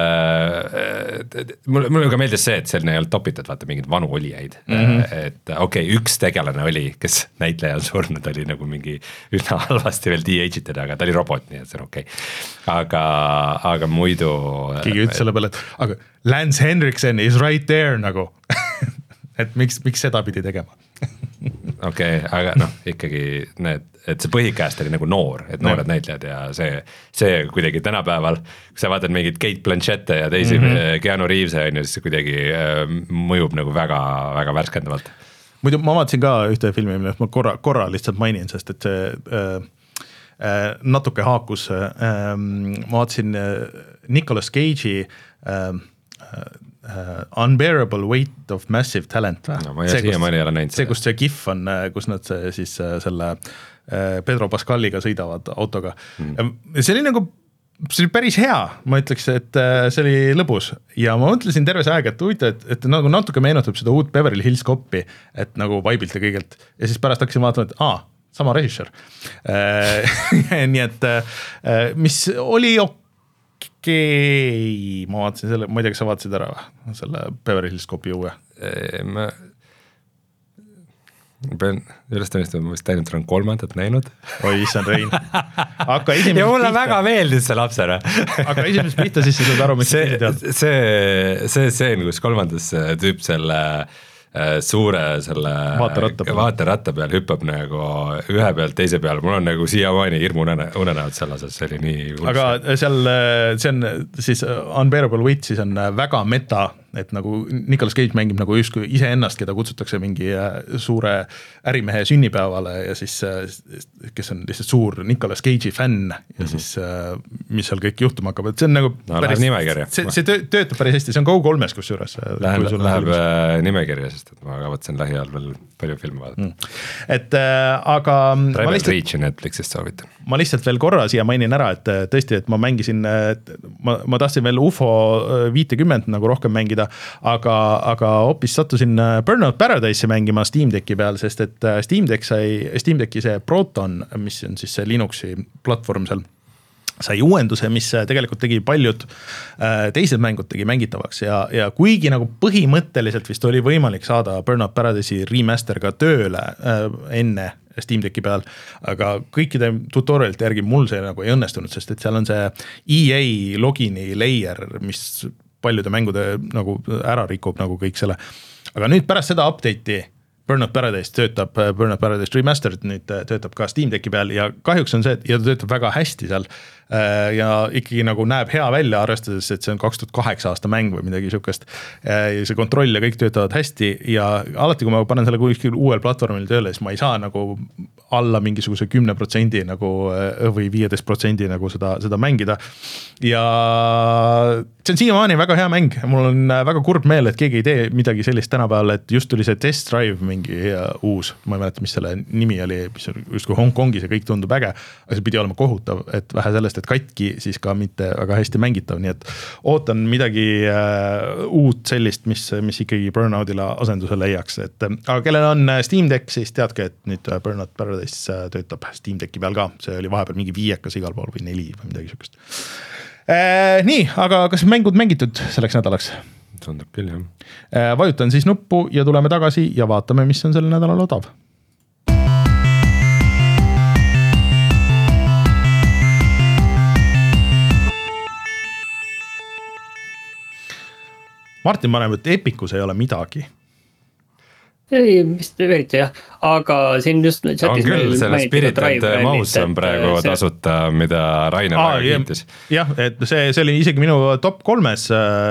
mulle, mulle ka meeldis see, et selline ei olnud topitud, vaata mingid vanu olijaid. Mm-hmm. Et okei, okay, üks tegelane oli, kes näitleja on surnud, oli nagu mingi üsna halvasti veel de-age'itud, aga ta oli robot, nii et see on okei. Okay. Aga, aga muidu... Keegi ütles selle peale, et aga Lance Henriksen is right there nagu. Et miks, miks seda pidi tegema? Okei, okay, aga noh, ikkagi need, et see põhikäest oli nagu noor, et noored no. näitlejad ja see, see kuidagi tänapäeval, kui sa vaatad mingid Kate Blanchette ja teisi mm-hmm. Keanu Reevese, siis see kuidagi äh, mõjub nagu väga, väga värskendavalt. Muidu ma vaatasin ka ühte filmi, millest ma korra, korra lihtsalt mainin, sest et see äh, äh, natuke haakus. Äh, ma vaatasin äh, Nicolas Cage'i äh, Uh, Unbearable Weight of Massive Talent no, ma see, kust, ei ole näinud see, kus see gif on, kus nad siis selle Pedro Pascaliga sõidavad autoga mm. see oli nagu see oli päris hea, ma ütleks, et see oli lõbus ja ma mõtlesin terve see aeg, et huvitav, et, et nagu natuke meenutab seda uut Beverly Hills Copi, et nagu vaibilt ja kõigelt ja siis pärast hakkasin vaatama, et aa, sama režissöör nii et mis oli okei okei, ma vaatasin selle, ma ei tea, kas sa vaatasid ära või? Selle Beverly Hills Copi uue? Ma pean üles tunnistama, ma vist ainult olen kolmandat näinud. Oi, issand Rein. Aga ja mulle pihta. Väga meeldis see lapsena. Aga esimesest pihta siis sa saad aru, mis see, see, see seen, kus kolmandas tüüp selle suure selle Vaateratta peal. vaateratta peal hüppab nagu ühe pealt teise peale, mul on nagu siiamaani hirmu unenäod selle osas, see oli nii hulk. Aga seal, see on siis Unbearable Weight, siis on väga meta, et nagu Nicolas Cage mängib nagu justkui iseennast, keda kutsutakse mingi suure ärimehe sünnipäevale ja siis, kes on lihtsalt suur Nicolas Cage'i fänn ja mm -hmm. siis, mis seal kõik juhtuma hakkab, et see on nagu no, päris, see, see töötab päris hästi, see on Go kolmes kusjuures. Läheb, läheb äh, nimekirja, sest et ma kavatsen lähiajal veel palju filme vaadata mm.. et äh, aga Travel lihtsalt, Reach Netflixist soovitan. Ma lihtsalt veel korra siia mainin ära, et tõesti, et ma mängisin, ma, ma tahtsin veel U F O viitekümmet nagu rohkem mängida, aga, aga hoopis sattusin Burnout Paradise'i mängima Steam Decki peal, sest et Steam Deck sai, Steam Decki see Proton, mis on siis see Linuxi platvorm seal, sai uuenduse, mis tegelikult tegi paljud teised mängud tegi mängitavaks ja, ja kuigi nagu põhimõtteliselt vist oli võimalik saada Burnout Paradise'i remaster ka tööle enne Steam Decki peal, aga kõikide tutorialite järgi mul see nagu ei õnnestunud, sest et seal on see E A logini layer, mis paljude mängude nagu ära rikub nagu kõik selle. Aga nüüd pärast seda update'i Burnout Paradise töötab, Burnout Paradise Remastered nüüd töötab ka Steam Decki peal ja kahjuks on see, et ja ta töötab väga hästi seal ja ikkagi nagu näeb hea välja, arvestades, et see on kaks tuhat kaheksa aasta mäng või midagi sihukest. Ja see kontroll ja kõik töötavad hästi ja alati, kui ma panen selle kuskil uuel platvormil tööle, siis ma ei saa nagu alla mingisuguse kümne protsendi nagu või viieteist protsendi nagu seda, seda mängida. Ja see on siiamaani väga hea mäng. Mul on väga kurb meel, et keegi ei tee midagi sellist tänapäeval, et just tuli see Test Drive mingi uus, ma ei mäleta, mis selle nimi oli, mis just kui Hongkongis ja kõik tundub äge, aga see pidi olema kohutav, et vähe sellest, et katki, siis ka mitte väga hästi mängitav, nii et ootan midagi uh, uut sellist, mis, mis ikkagi Burnoutile asenduse leiaks, et aga kellel on Steam Deck, siis teadke, et nüüd Burnout Paradise töötab Steam Decki peal ka, see oli vahepeal mingi viiekas igal pool või neli või midagi sihukest. Eh, nii, aga kas mängud mängitud selleks nädalaks? Tundub küll, jah. Eh, vajutan siis nuppu ja tuleme tagasi ja vaatame, mis on selle nädalal odav. Martin paneb, et Epicus ei ole midagi. Ei, vist eriti jah, aga siin just on küll, selle Spirit and Mouse on praegu see... tasuta, mida Rainer Aa, väga kiitis. Jah, et see, see oli isegi minu top kolmes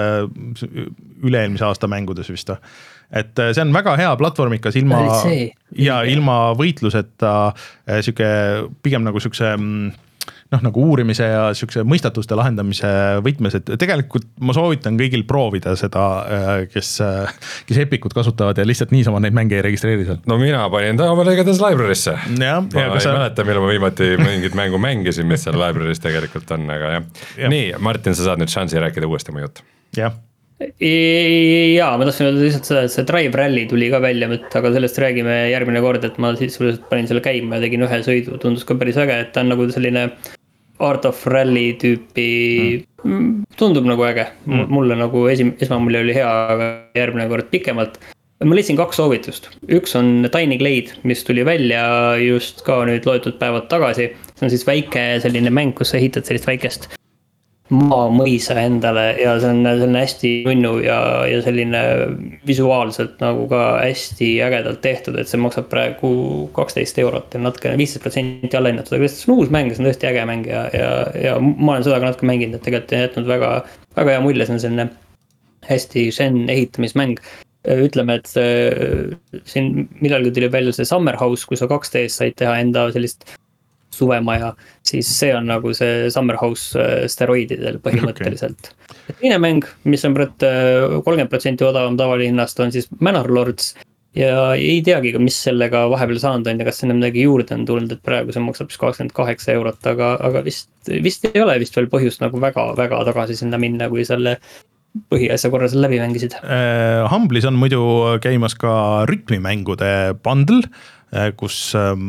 üle-eelmise aasta mängudes vist. Et see on väga hea platvormikas ilma, ja ilma võitluseta, siuke, pigem nagu siukse noh, nagu uurimise ja siukse mõistatuste lahendamise võtmes, et tegelikult ma soovitan kõigil proovida seda, kes, kes Epicut kasutavad ja lihtsalt niisama neid mänge ei registreeri seal. No mina panin ta oma legades library'sse. Ja, ma ei sa... mäleta, millal ma viimati mingit mängu mängisin, mis seal library's tegelikult on, aga jah. Ja. Nii, Martin, sa saad nüüd šansi rääkida uuesti mu jutt. Jah. Jaa, ma tahtsin öelda lihtsalt seda, et see Drive Rally tuli ka välja, aga sellest räägime järgmine kord, et ma siis panin selle käima ja tegin ühe sõidu, tundus ka päris äge, et ta on nagu selline Art of Rally tüüpi mm. tundub nagu äge, mm. mulle nagu esim, esmamulje oli hea, aga järgmine kord pikemalt. Ma leidsin kaks soovitust, üks on Tiny Glade, mis tuli välja just ka nüüd loetud päevad tagasi, see on siis väike selline mäng, kus sa ehitad sellist väikest maamõisa endale ja see on selline hästi nunnu ja, ja selline visuaalselt nagu ka hästi ägedalt tehtud, et see maksab praegu kaksteist eurot ja natuke viisteist protsenti allahinnatud, aga see on uus mäng, see on tõesti äge mäng ja, ja, ja ma olen seda ka natuke mänginud, et tegelikult on jätnud väga, väga hea mulje, see on selline hästi Zen ehitamismäng. Ütleme, et see, siin millalgi tuli välja see Summer House, kui sa kaks D-s said teha enda sellist suvemaja, siis see on nagu see Summer House steroididel põhimõtteliselt. Okay. Teine mäng, mis on kolmkümmend protsenti odavam tavalihinnast, on siis Manor Lords ja ei teagi, mis sellega vahepeal saanud on ja kas sinna midagi juurde on tulnud, et praegu see maksab kakskümmend kaheksa eurot, aga, aga vist, vist ei ole vist veel põhjust nagu väga, väga tagasi sinna minna, kui selle põhiasja korra seal läbi mängisid. Humblis on muidu käimas ka rütmimängude bundle, kus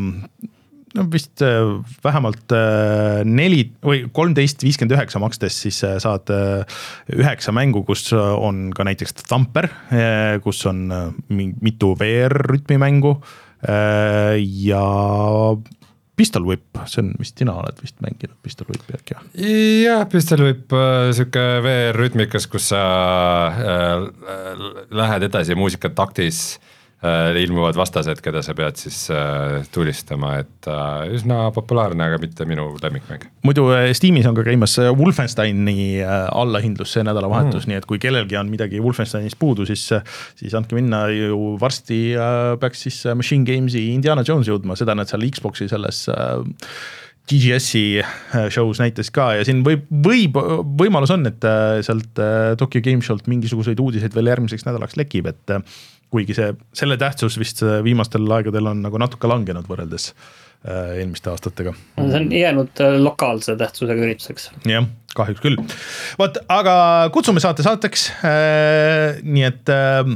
no vist vähemalt neli või kolmteist viiskümmend üheksa makstes siis saad üheksa mängu, kus on ka näiteks Thumper, kus on mitu V R-rütmimängu ja Pistol Whip, see on vist sina oled vist mänginud Pistol Whipi äkki. jah, Pistol võib äh, siuke V R-rütmikas, kus sa äh, lähed edasi muusikataktis äh, ilmuvad vastased, keda sa pead siis äh, tulistama, et äh, üsna populaarne, aga mitte minu lemmikmäng. Muidu Steamis on ka käimas Wolfensteini allahindlus see nädalavahetus, mm. nii et kui kellelgi on midagi Wolfensteinist puudu, siis, siis andke minna ju varsti äh, peaks siis Machine Gamesi Indiana Jones jõudma, seda nad seal Xboxi selles äh, G G S-i shows näitas ka ja siin võib, võib, võimalus on, et sealt Tokyo Game Show'lt mingisuguseid uudiseid veel järgmiseks nädalaks lekib, et kuigi see, selle tähtsus vist viimastel aegadel on nagu natuke langenud võrreldes eelmiste aastatega. See on jäänud lokaalse tähtsusega ürituseks. Jah, kahjuks küll. Vaat, aga kutsume saate saateks, nii et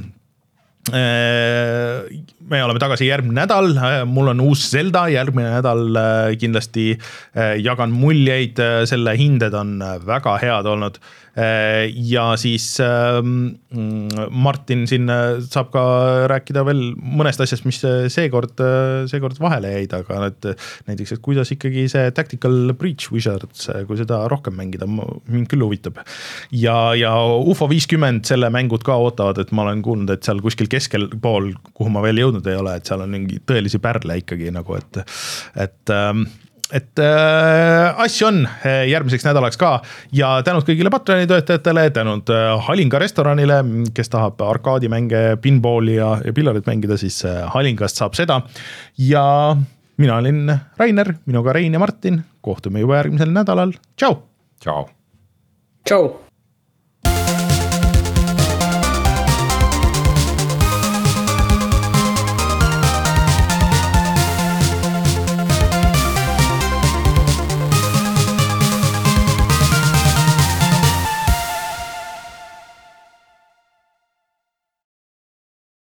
me oleme tagasi järgmine nädal, mul on uus Zelda, järgmine nädal kindlasti jagan muljeid, selle hinded on väga head olnud ja siis Martin siin saab ka rääkida veel mõnest asjast, mis seekord, seekord vahele jäid, aga et näiteks, et kuidas ikkagi see Tactical Breach Wizards, kui seda rohkem mängida, mind küll huvitab. Ja, ja U F O viiskümmend selle mängud ka ootavad, et ma olen kuulnud, et seal kuskil keskel pool, kuhu ma veel jõudnud ei ole, et seal on mingi tõelisi pärle ikkagi nagu, et, et et äh, asju on järgmiseks nädalaks ka ja tänud kõigile Patreoni töötajatele, tänud Halinga restoranile, kes tahab arkaadimänge, pinballi ja, ja pillarit mängida, siis Halingast saab seda ja mina olin Rainer, minuga Rein ja Martin, kohtume juba järgmisel nädalal, tšau! Tšau! Tšau!